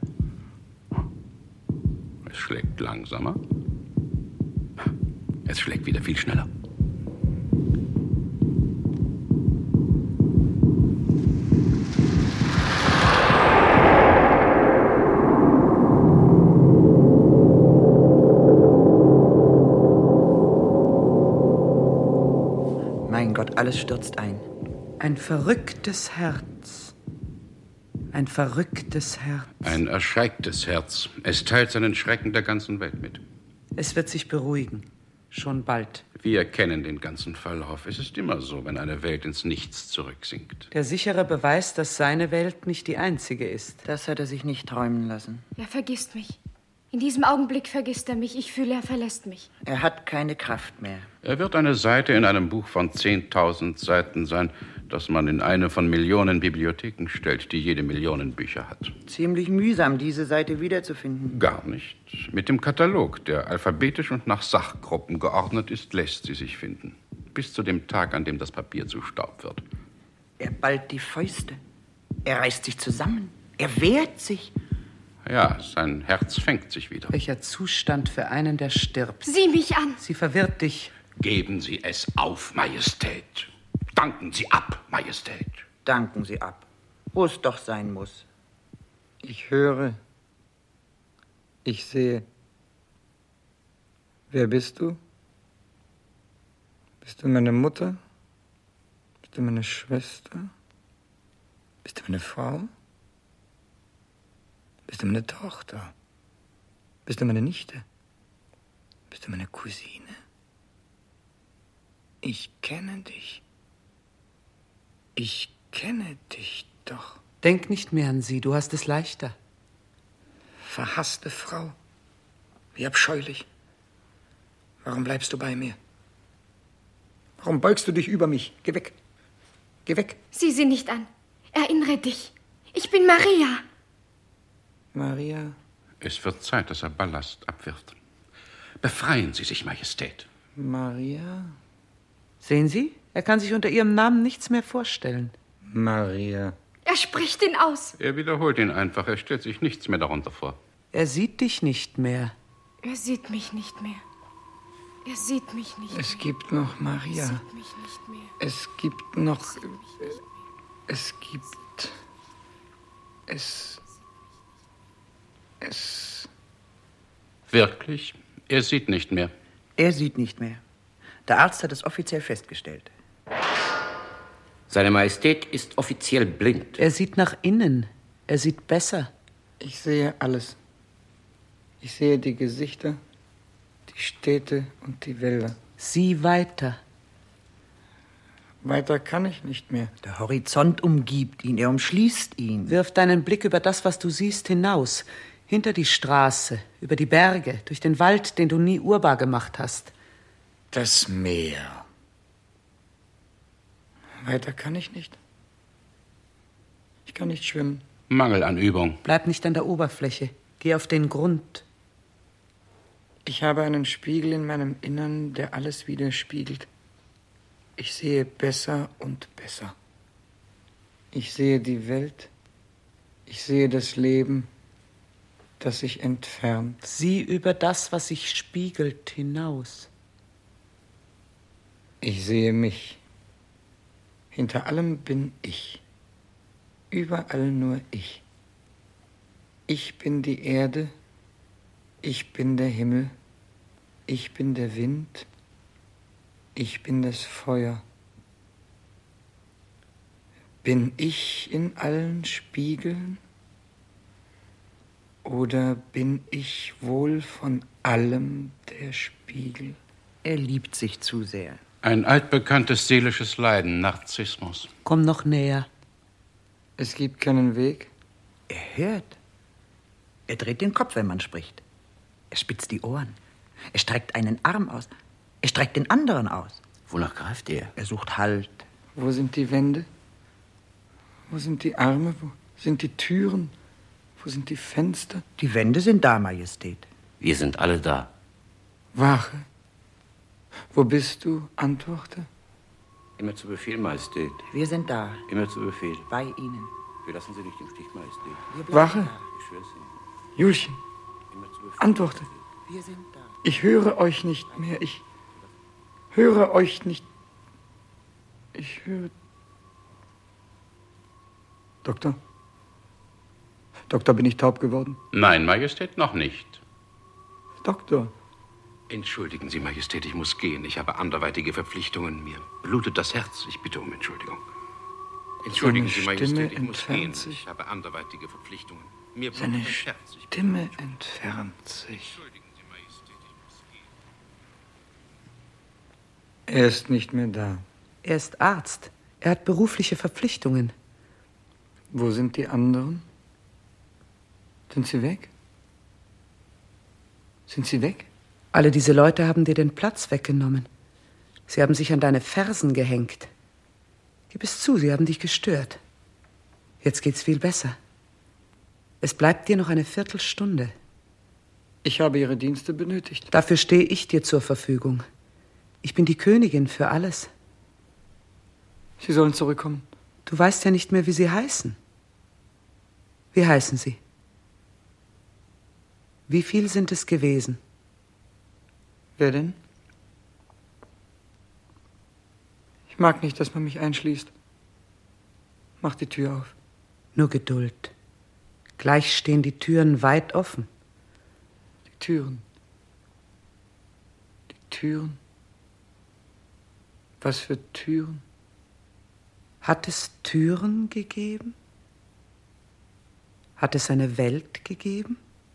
Es schlägt langsamer. Es schlägt wieder viel schneller. Mein Gott, alles stürzt ein. Ein verrücktes Herz. Ein verrücktes Herz. Ein erschrecktes Herz. Es teilt seinen Schrecken der ganzen Welt mit. Es wird sich beruhigen. Schon bald. Wir kennen den ganzen Verlauf. Es ist immer so, wenn eine Welt ins Nichts zurücksinkt. Der sichere Beweis, dass seine Welt nicht die einzige ist. Das hat er sich nicht träumen lassen. Er vergisst mich. In diesem Augenblick vergisst er mich. Ich fühle, er verlässt mich. Er hat keine Kraft mehr. Er wird eine Seite in einem Buch von 10.000 Seiten sein, das man in eine von Millionen Bibliotheken stellt, die jede Million Bücher hat. Ziemlich mühsam, diese Seite wiederzufinden. Gar nicht. Mit dem Katalog, der alphabetisch und nach Sachgruppen geordnet ist, lässt sie sich finden. Bis zu dem Tag, an dem das Papier zu Staub wird. Er ballt die Fäuste. Er reißt sich zusammen. Er wehrt sich. Ja, sein Herz fängt sich wieder. Welcher Zustand für einen, der stirbt. Sieh mich an. Sie verwirrt dich. Geben Sie es auf, Majestät. Danken Sie ab, Majestät. Danken Sie ab, wo es doch sein muss. Ich höre. Ich sehe. Wer bist du? Bist du meine Mutter? Bist du meine Schwester? Bist du meine Frau? Bist du meine Tochter? Bist du meine Nichte? Bist du meine Cousine? Ich kenne dich. Ich kenne dich doch. Denk nicht mehr an sie, du hast es leichter. Verhasste Frau. Wie abscheulich. Warum bleibst du bei mir? Warum beugst du dich über mich? Geh weg. Geh weg. Sieh sie nicht an. Erinnere dich. Ich bin Maria. Maria. Es wird Zeit, dass er Ballast abwirft. Befreien Sie sich, Majestät. Maria? Sehen Sie? Er kann sich unter Ihrem Namen nichts mehr vorstellen. Maria. Er spricht ihn aus. Er wiederholt ihn einfach. Er stellt sich nichts mehr darunter vor. Er sieht dich nicht mehr. Er sieht mich nicht mehr. Er sieht mich nicht mehr. Es gibt noch Er Maria. sieht mich nicht mehr. Es gibt noch... Es gibt... Es... Wirklich? Er sieht nicht mehr. Er sieht nicht mehr. Der Arzt hat es offiziell festgestellt. Seine Majestät ist offiziell blind. Er sieht nach innen. Er sieht besser. Ich sehe alles. Ich sehe die Gesichter, die Städte und die Wälder. Sieh weiter. Weiter kann ich nicht mehr. Der Horizont umgibt ihn, er umschließt ihn. Wirf deinen Blick über das, was du siehst, hinaus. Hinter die Straße, über die Berge, durch den Wald, den du nie urbar gemacht hast. Das Meer. Weiter kann ich nicht. Ich kann nicht schwimmen. Mangel an Übung. Bleib nicht an der Oberfläche. Geh auf den Grund. Ich habe einen Spiegel in meinem Innern, der alles widerspiegelt. Ich sehe besser und besser. Ich sehe die Welt. Ich sehe das Leben, das sich entfernt. Sieh über das, was sich spiegelt, hinaus. Ich sehe mich. Hinter allem bin ich. Überall nur ich. Ich bin die Erde. Ich bin der Himmel. Ich bin der Wind. Ich bin das Feuer. Bin ich in allen Spiegeln? Oder bin ich wohl von allem der Spiegel? Er liebt sich zu sehr. Ein altbekanntes seelisches Leiden, Narzissmus. Komm noch näher. Es gibt keinen Weg. Er hört. Er dreht den Kopf, wenn man spricht. Er spitzt die Ohren. Er streckt einen Arm aus. Er streckt den anderen aus. Wonach greift er? Er sucht Halt. Wo sind die Wände? Wo sind die Arme? Wo sind die Türen? Wo sind die Fenster? Die Wände sind da, Majestät. Wir sind alle da. Wache. Wo bist du? Antworte. Immer zu Befehl, Majestät. Wir sind da, Immer zu Befehl. bei Ihnen. Wir lassen Sie nicht im Stich, Majestät. Wache? Ich schwör's Ihnen. Julchen, antworte. Wir sind da. Ich höre euch nicht mehr. Ich höre euch nicht. Ich höre... Doktor? Doktor, bin ich taub geworden? Nein, Majestät, noch nicht. Doktor. Entschuldigen Sie, Majestät, ich muss gehen. Ich habe anderweitige Verpflichtungen. Mir blutet das Herz. Ich bitte um Entschuldigung. Entschuldigen Sie, Majestät, ich muss gehen. Ich habe anderweitige Verpflichtungen. Mir blutet Seine das Herz. Stimme entfernt sich. Entschuldigen Sie, Majestät, ich muss gehen. Er ist nicht mehr da. Er ist Arzt. Er hat berufliche Verpflichtungen. Wo sind die anderen? Sind sie weg? Sind sie weg? Alle diese Leute haben dir den Platz weggenommen. Sie haben sich an deine Fersen gehängt. Gib es zu, sie haben dich gestört. Jetzt geht's viel besser. Es bleibt dir noch eine Viertelstunde. Ich habe Ihre Dienste benötigt. Dafür stehe ich dir zur Verfügung. Ich bin die Königin für alles. Sie sollen zurückkommen. Du weißt ja nicht mehr, wie sie heißen. Wie heißen sie? Wie viel sind es gewesen? Wer denn? Ich mag nicht, dass man mich einschließt. Mach die Tür auf. Nur Geduld. Gleich stehen die Türen weit offen. Die Türen. Die Türen. Was für Türen? Hat es Türen gegeben? Hat es eine Welt gegeben?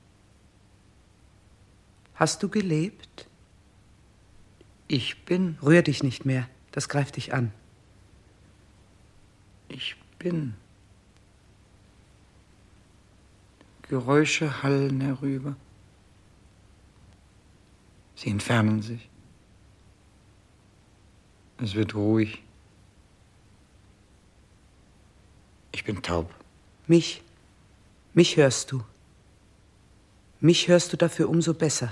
Hast du gelebt? Ich bin. Rühr dich nicht mehr, das greift dich an. Ich bin. Geräusche hallen herüber. Sie entfernen sich. Es wird ruhig. Ich bin taub. Mich hörst du. Mich hörst du dafür umso besser.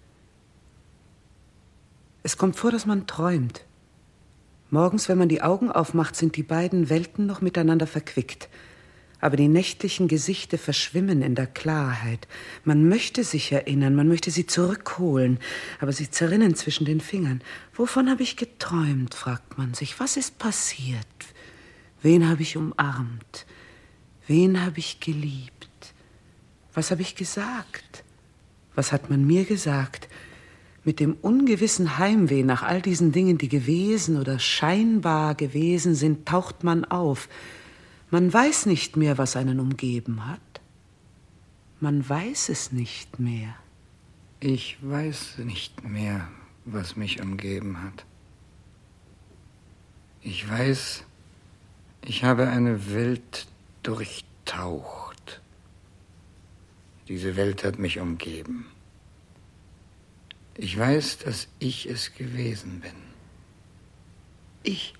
Es kommt vor, dass man träumt. Morgens, wenn man die Augen aufmacht, sind die beiden Welten noch miteinander verquickt. Aber die nächtlichen Gesichter verschwimmen in der Klarheit. Man möchte sich erinnern, man möchte sie zurückholen, aber sie zerrinnen zwischen den Fingern. Wovon habe ich geträumt, fragt man sich. Was ist passiert? Wen habe ich umarmt? Wen habe ich geliebt? Was habe ich gesagt? Was hat man mir gesagt? Mit dem ungewissen Heimweh nach all diesen Dingen, die gewesen oder scheinbar gewesen sind, taucht man auf. Man weiß nicht mehr, was einen umgeben hat. Man weiß es nicht mehr. Ich weiß nicht mehr, was mich umgeben hat. Ich weiß, ich habe eine Welt durchtaucht. Diese Welt hat mich umgeben. Ich weiß, dass ich es gewesen bin. Ich.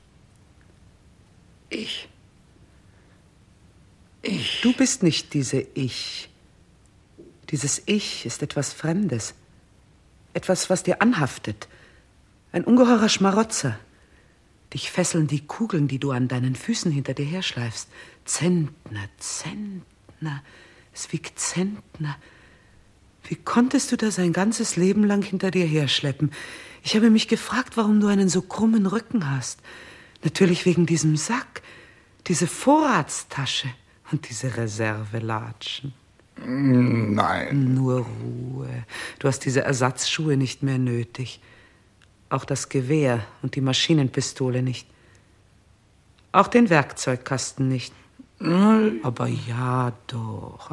Du bist nicht diese Ich. Dieses Ich ist etwas Fremdes. Etwas, was dir anhaftet. Ein ungeheurer Schmarotzer. Dich fesseln die Kugeln, die du an deinen Füßen hinter dir herschleifst. Zentner, Zentner. Es wiegt Zentner. Wie konntest du das ein ganzes Leben lang hinter dir herschleppen? Ich habe mich gefragt, warum du einen so krummen Rücken hast. Natürlich wegen diesem Sack, diese Vorratstasche und diese Reservelatschen. Nein. Nur Ruhe. Du hast diese Ersatzschuhe nicht mehr nötig. Auch das Gewehr und die Maschinenpistole nicht. Auch den Werkzeugkasten nicht. Aber ja doch.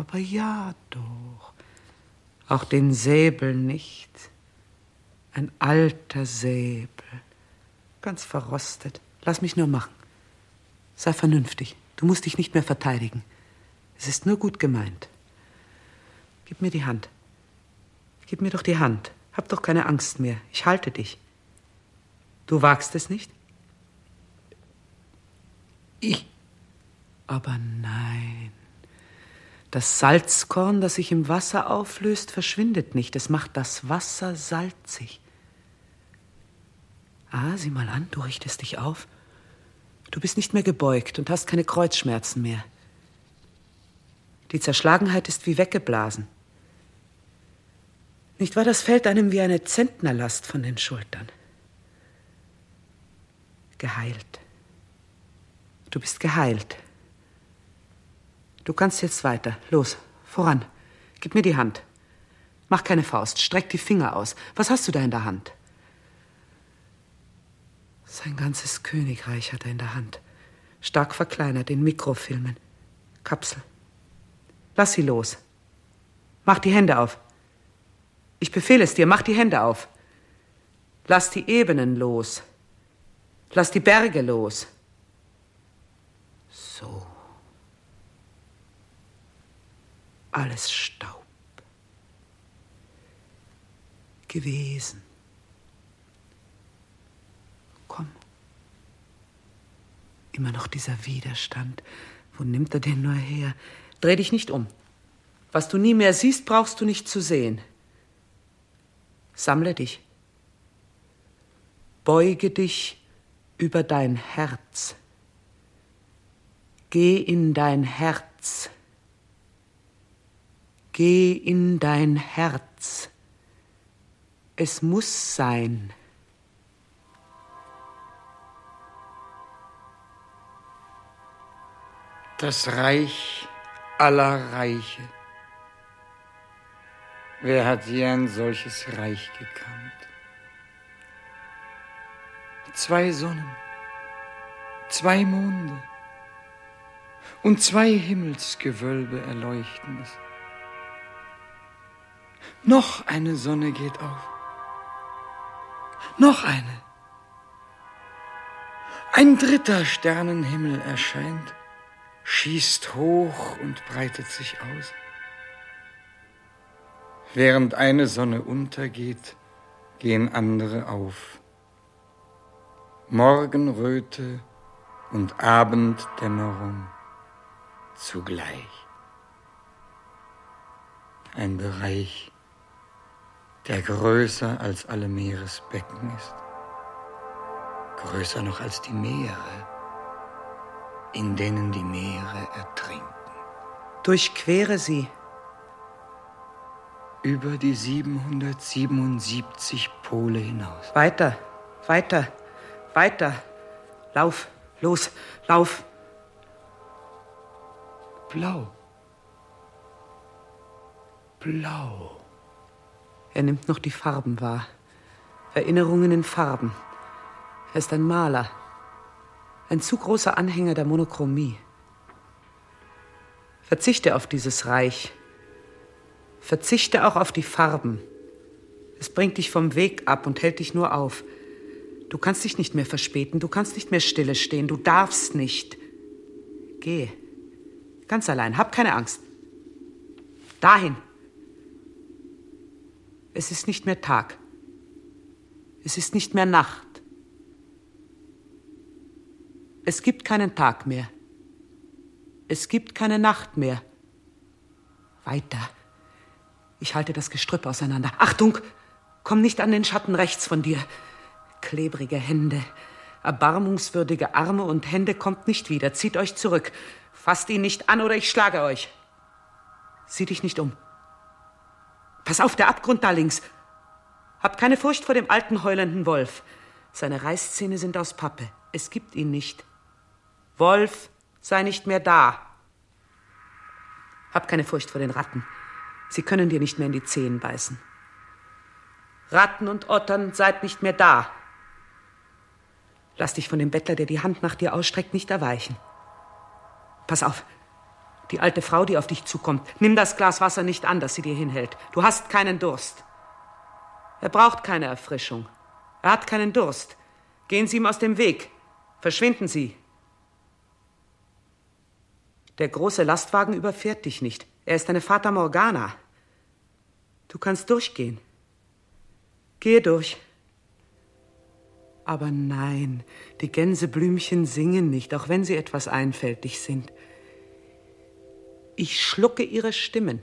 Auch den Säbel nicht. Ein alter Säbel. Ganz verrostet. Lass mich nur machen. Sei vernünftig. Du musst dich nicht mehr verteidigen. Es ist nur gut gemeint. Gib mir die Hand. Gib mir doch die Hand. Hab doch keine Angst mehr. Ich halte dich. Du wagst es nicht? Ich. Aber nein. Das Salzkorn, das sich im Wasser auflöst, verschwindet nicht. Es macht das Wasser salzig. Sieh mal an, du richtest dich auf. Du bist nicht mehr gebeugt und hast keine Kreuzschmerzen mehr. Die Zerschlagenheit ist wie weggeblasen. Nicht wahr, das fällt einem wie eine Zentnerlast von den Schultern. Geheilt. Du bist geheilt. Du kannst jetzt weiter. Los, voran. Gib mir die Hand. Mach keine Faust, streck die Finger aus. Was hast du da in der Hand? Sein ganzes Königreich hat er in der Hand. Stark verkleinert in Mikrofilmen. Kapsel. Lass sie los. Mach die Hände auf. Ich befehle es dir, mach die Hände auf. Lass die Ebenen los. Lass die Berge los. So. Alles Staub. Gewesen. Komm. Immer noch dieser Widerstand. Wo nimmt er den nur her? Dreh dich nicht um. Was du nie mehr siehst, brauchst du nicht zu sehen. Sammle dich. Beuge dich über dein Herz. Geh in dein Herz. Geh in dein Herz. Es muss sein. Das Reich aller Reiche. Wer hat je ein solches Reich gekannt? 2 Sonnen, 2 Monde und 2 Himmelsgewölbe erleuchten es. Noch eine Sonne geht auf. Noch eine. Ein 3. Sternenhimmel erscheint, schießt hoch und breitet sich aus. Während eine Sonne untergeht, gehen andere auf. Morgenröte und Abenddämmerung zugleich. Ein Bereich, der größer als alle Meeresbecken ist. Größer noch als die Meere, in denen die Meere ertrinken. Durchquere sie. Über die 777 Pole hinaus. Weiter, weiter, weiter. Lauf, los, lauf. Blau. Blau. Er nimmt noch die Farben wahr. Erinnerungen in Farben. Er ist ein Maler. Ein zu großer Anhänger der Monochromie. Verzichte auf dieses Reich. Verzichte auch auf die Farben. Es bringt dich vom Weg ab und hält dich nur auf. Du kannst dich nicht mehr verspäten, du kannst nicht mehr stille stehen, du darfst nicht. Geh. Ganz allein, hab keine Angst. Dahin. Es ist nicht mehr Tag. Es ist nicht mehr Nacht. Es gibt keinen Tag mehr. Es gibt keine Nacht mehr. Weiter. Ich halte das Gestrüpp auseinander. Achtung! Komm nicht an den Schatten rechts von dir. Klebrige Hände, erbarmungswürdige Arme und Hände, kommt nicht wieder. Zieht euch zurück. Fasst ihn nicht an oder ich schlage euch. Sieh dich nicht um. Pass auf, der Abgrund da links. Habt keine Furcht vor dem alten heulenden Wolf. Seine Reißzähne sind aus Pappe. Es gibt ihn nicht. Wolf, sei nicht mehr da. Hab keine Furcht vor den Ratten. Sie können dir nicht mehr in die Zehen beißen. Ratten und Ottern, seid nicht mehr da. Lass dich von dem Bettler, der die Hand nach dir ausstreckt, nicht erweichen. Pass auf, die alte Frau, die auf dich zukommt, nimm das Glas Wasser nicht an, das sie dir hinhält. Du hast keinen Durst. Er braucht keine Erfrischung. Er hat keinen Durst. Gehen Sie ihm aus dem Weg. Verschwinden Sie. Der große Lastwagen überfährt dich nicht. Er ist eine Fata Morgana. Du kannst durchgehen. Gehe durch. Aber nein, die Gänseblümchen singen nicht, auch wenn sie etwas einfältig sind. Ich schlucke ihre Stimmen.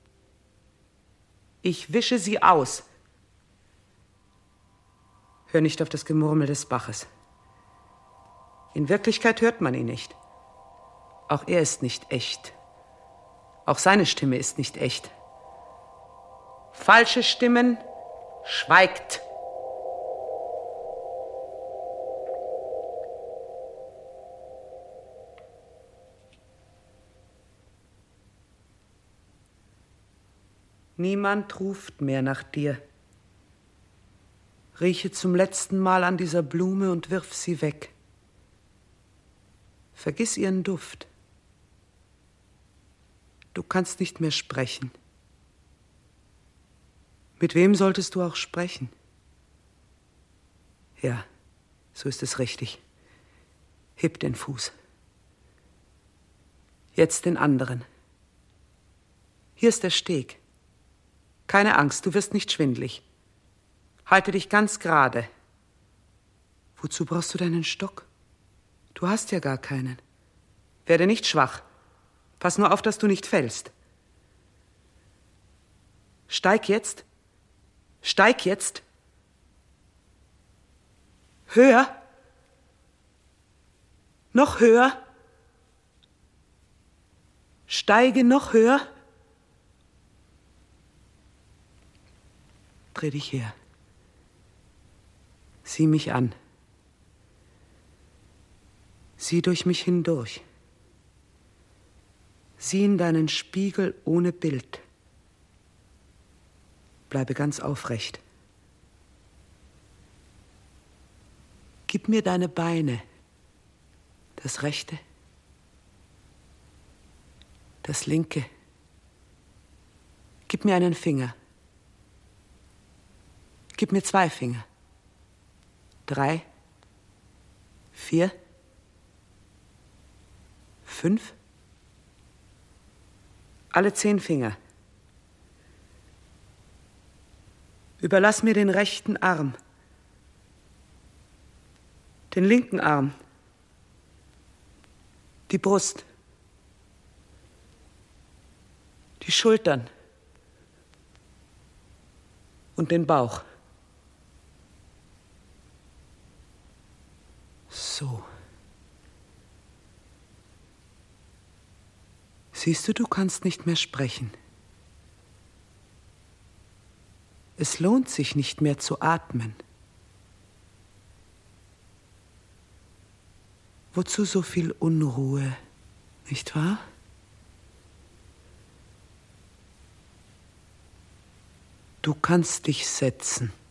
Ich wische sie aus. Hör nicht auf das Gemurmel des Baches. In Wirklichkeit hört man ihn nicht. Auch er ist nicht echt. Auch seine Stimme ist nicht echt. Falsche Stimmen, schweigt. Niemand ruft mehr nach dir. Rieche zum letzten Mal an dieser Blume und wirf sie weg. Vergiss ihren Duft. Du kannst nicht mehr sprechen. Mit wem solltest du auch sprechen? Ja, so ist es richtig. Heb den Fuß. Jetzt den anderen. Hier ist der Steg. Keine Angst, du wirst nicht schwindlig. Halte dich ganz gerade. Wozu brauchst du deinen Stock? Du hast ja gar keinen. Werde nicht schwach. Pass nur auf, dass du nicht fällst. Steig jetzt. Steig jetzt. Höher. Noch höher. Steige noch höher. Dreh dich her. Sieh mich an. Sieh durch mich hindurch. Sieh in deinen Spiegel ohne Bild. Bleibe ganz aufrecht. Gib mir deine Beine. Das rechte, das linke. Gib mir einen Finger. Gib mir 2 Finger. 3, 4, 5. Alle 10 Finger. Überlass mir den rechten Arm. Den linken Arm. Die Brust. Die Schultern. Und den Bauch. So. Siehst du, du kannst nicht mehr sprechen. Es lohnt sich nicht mehr zu atmen. Wozu so viel Unruhe, nicht wahr? Du kannst dich setzen.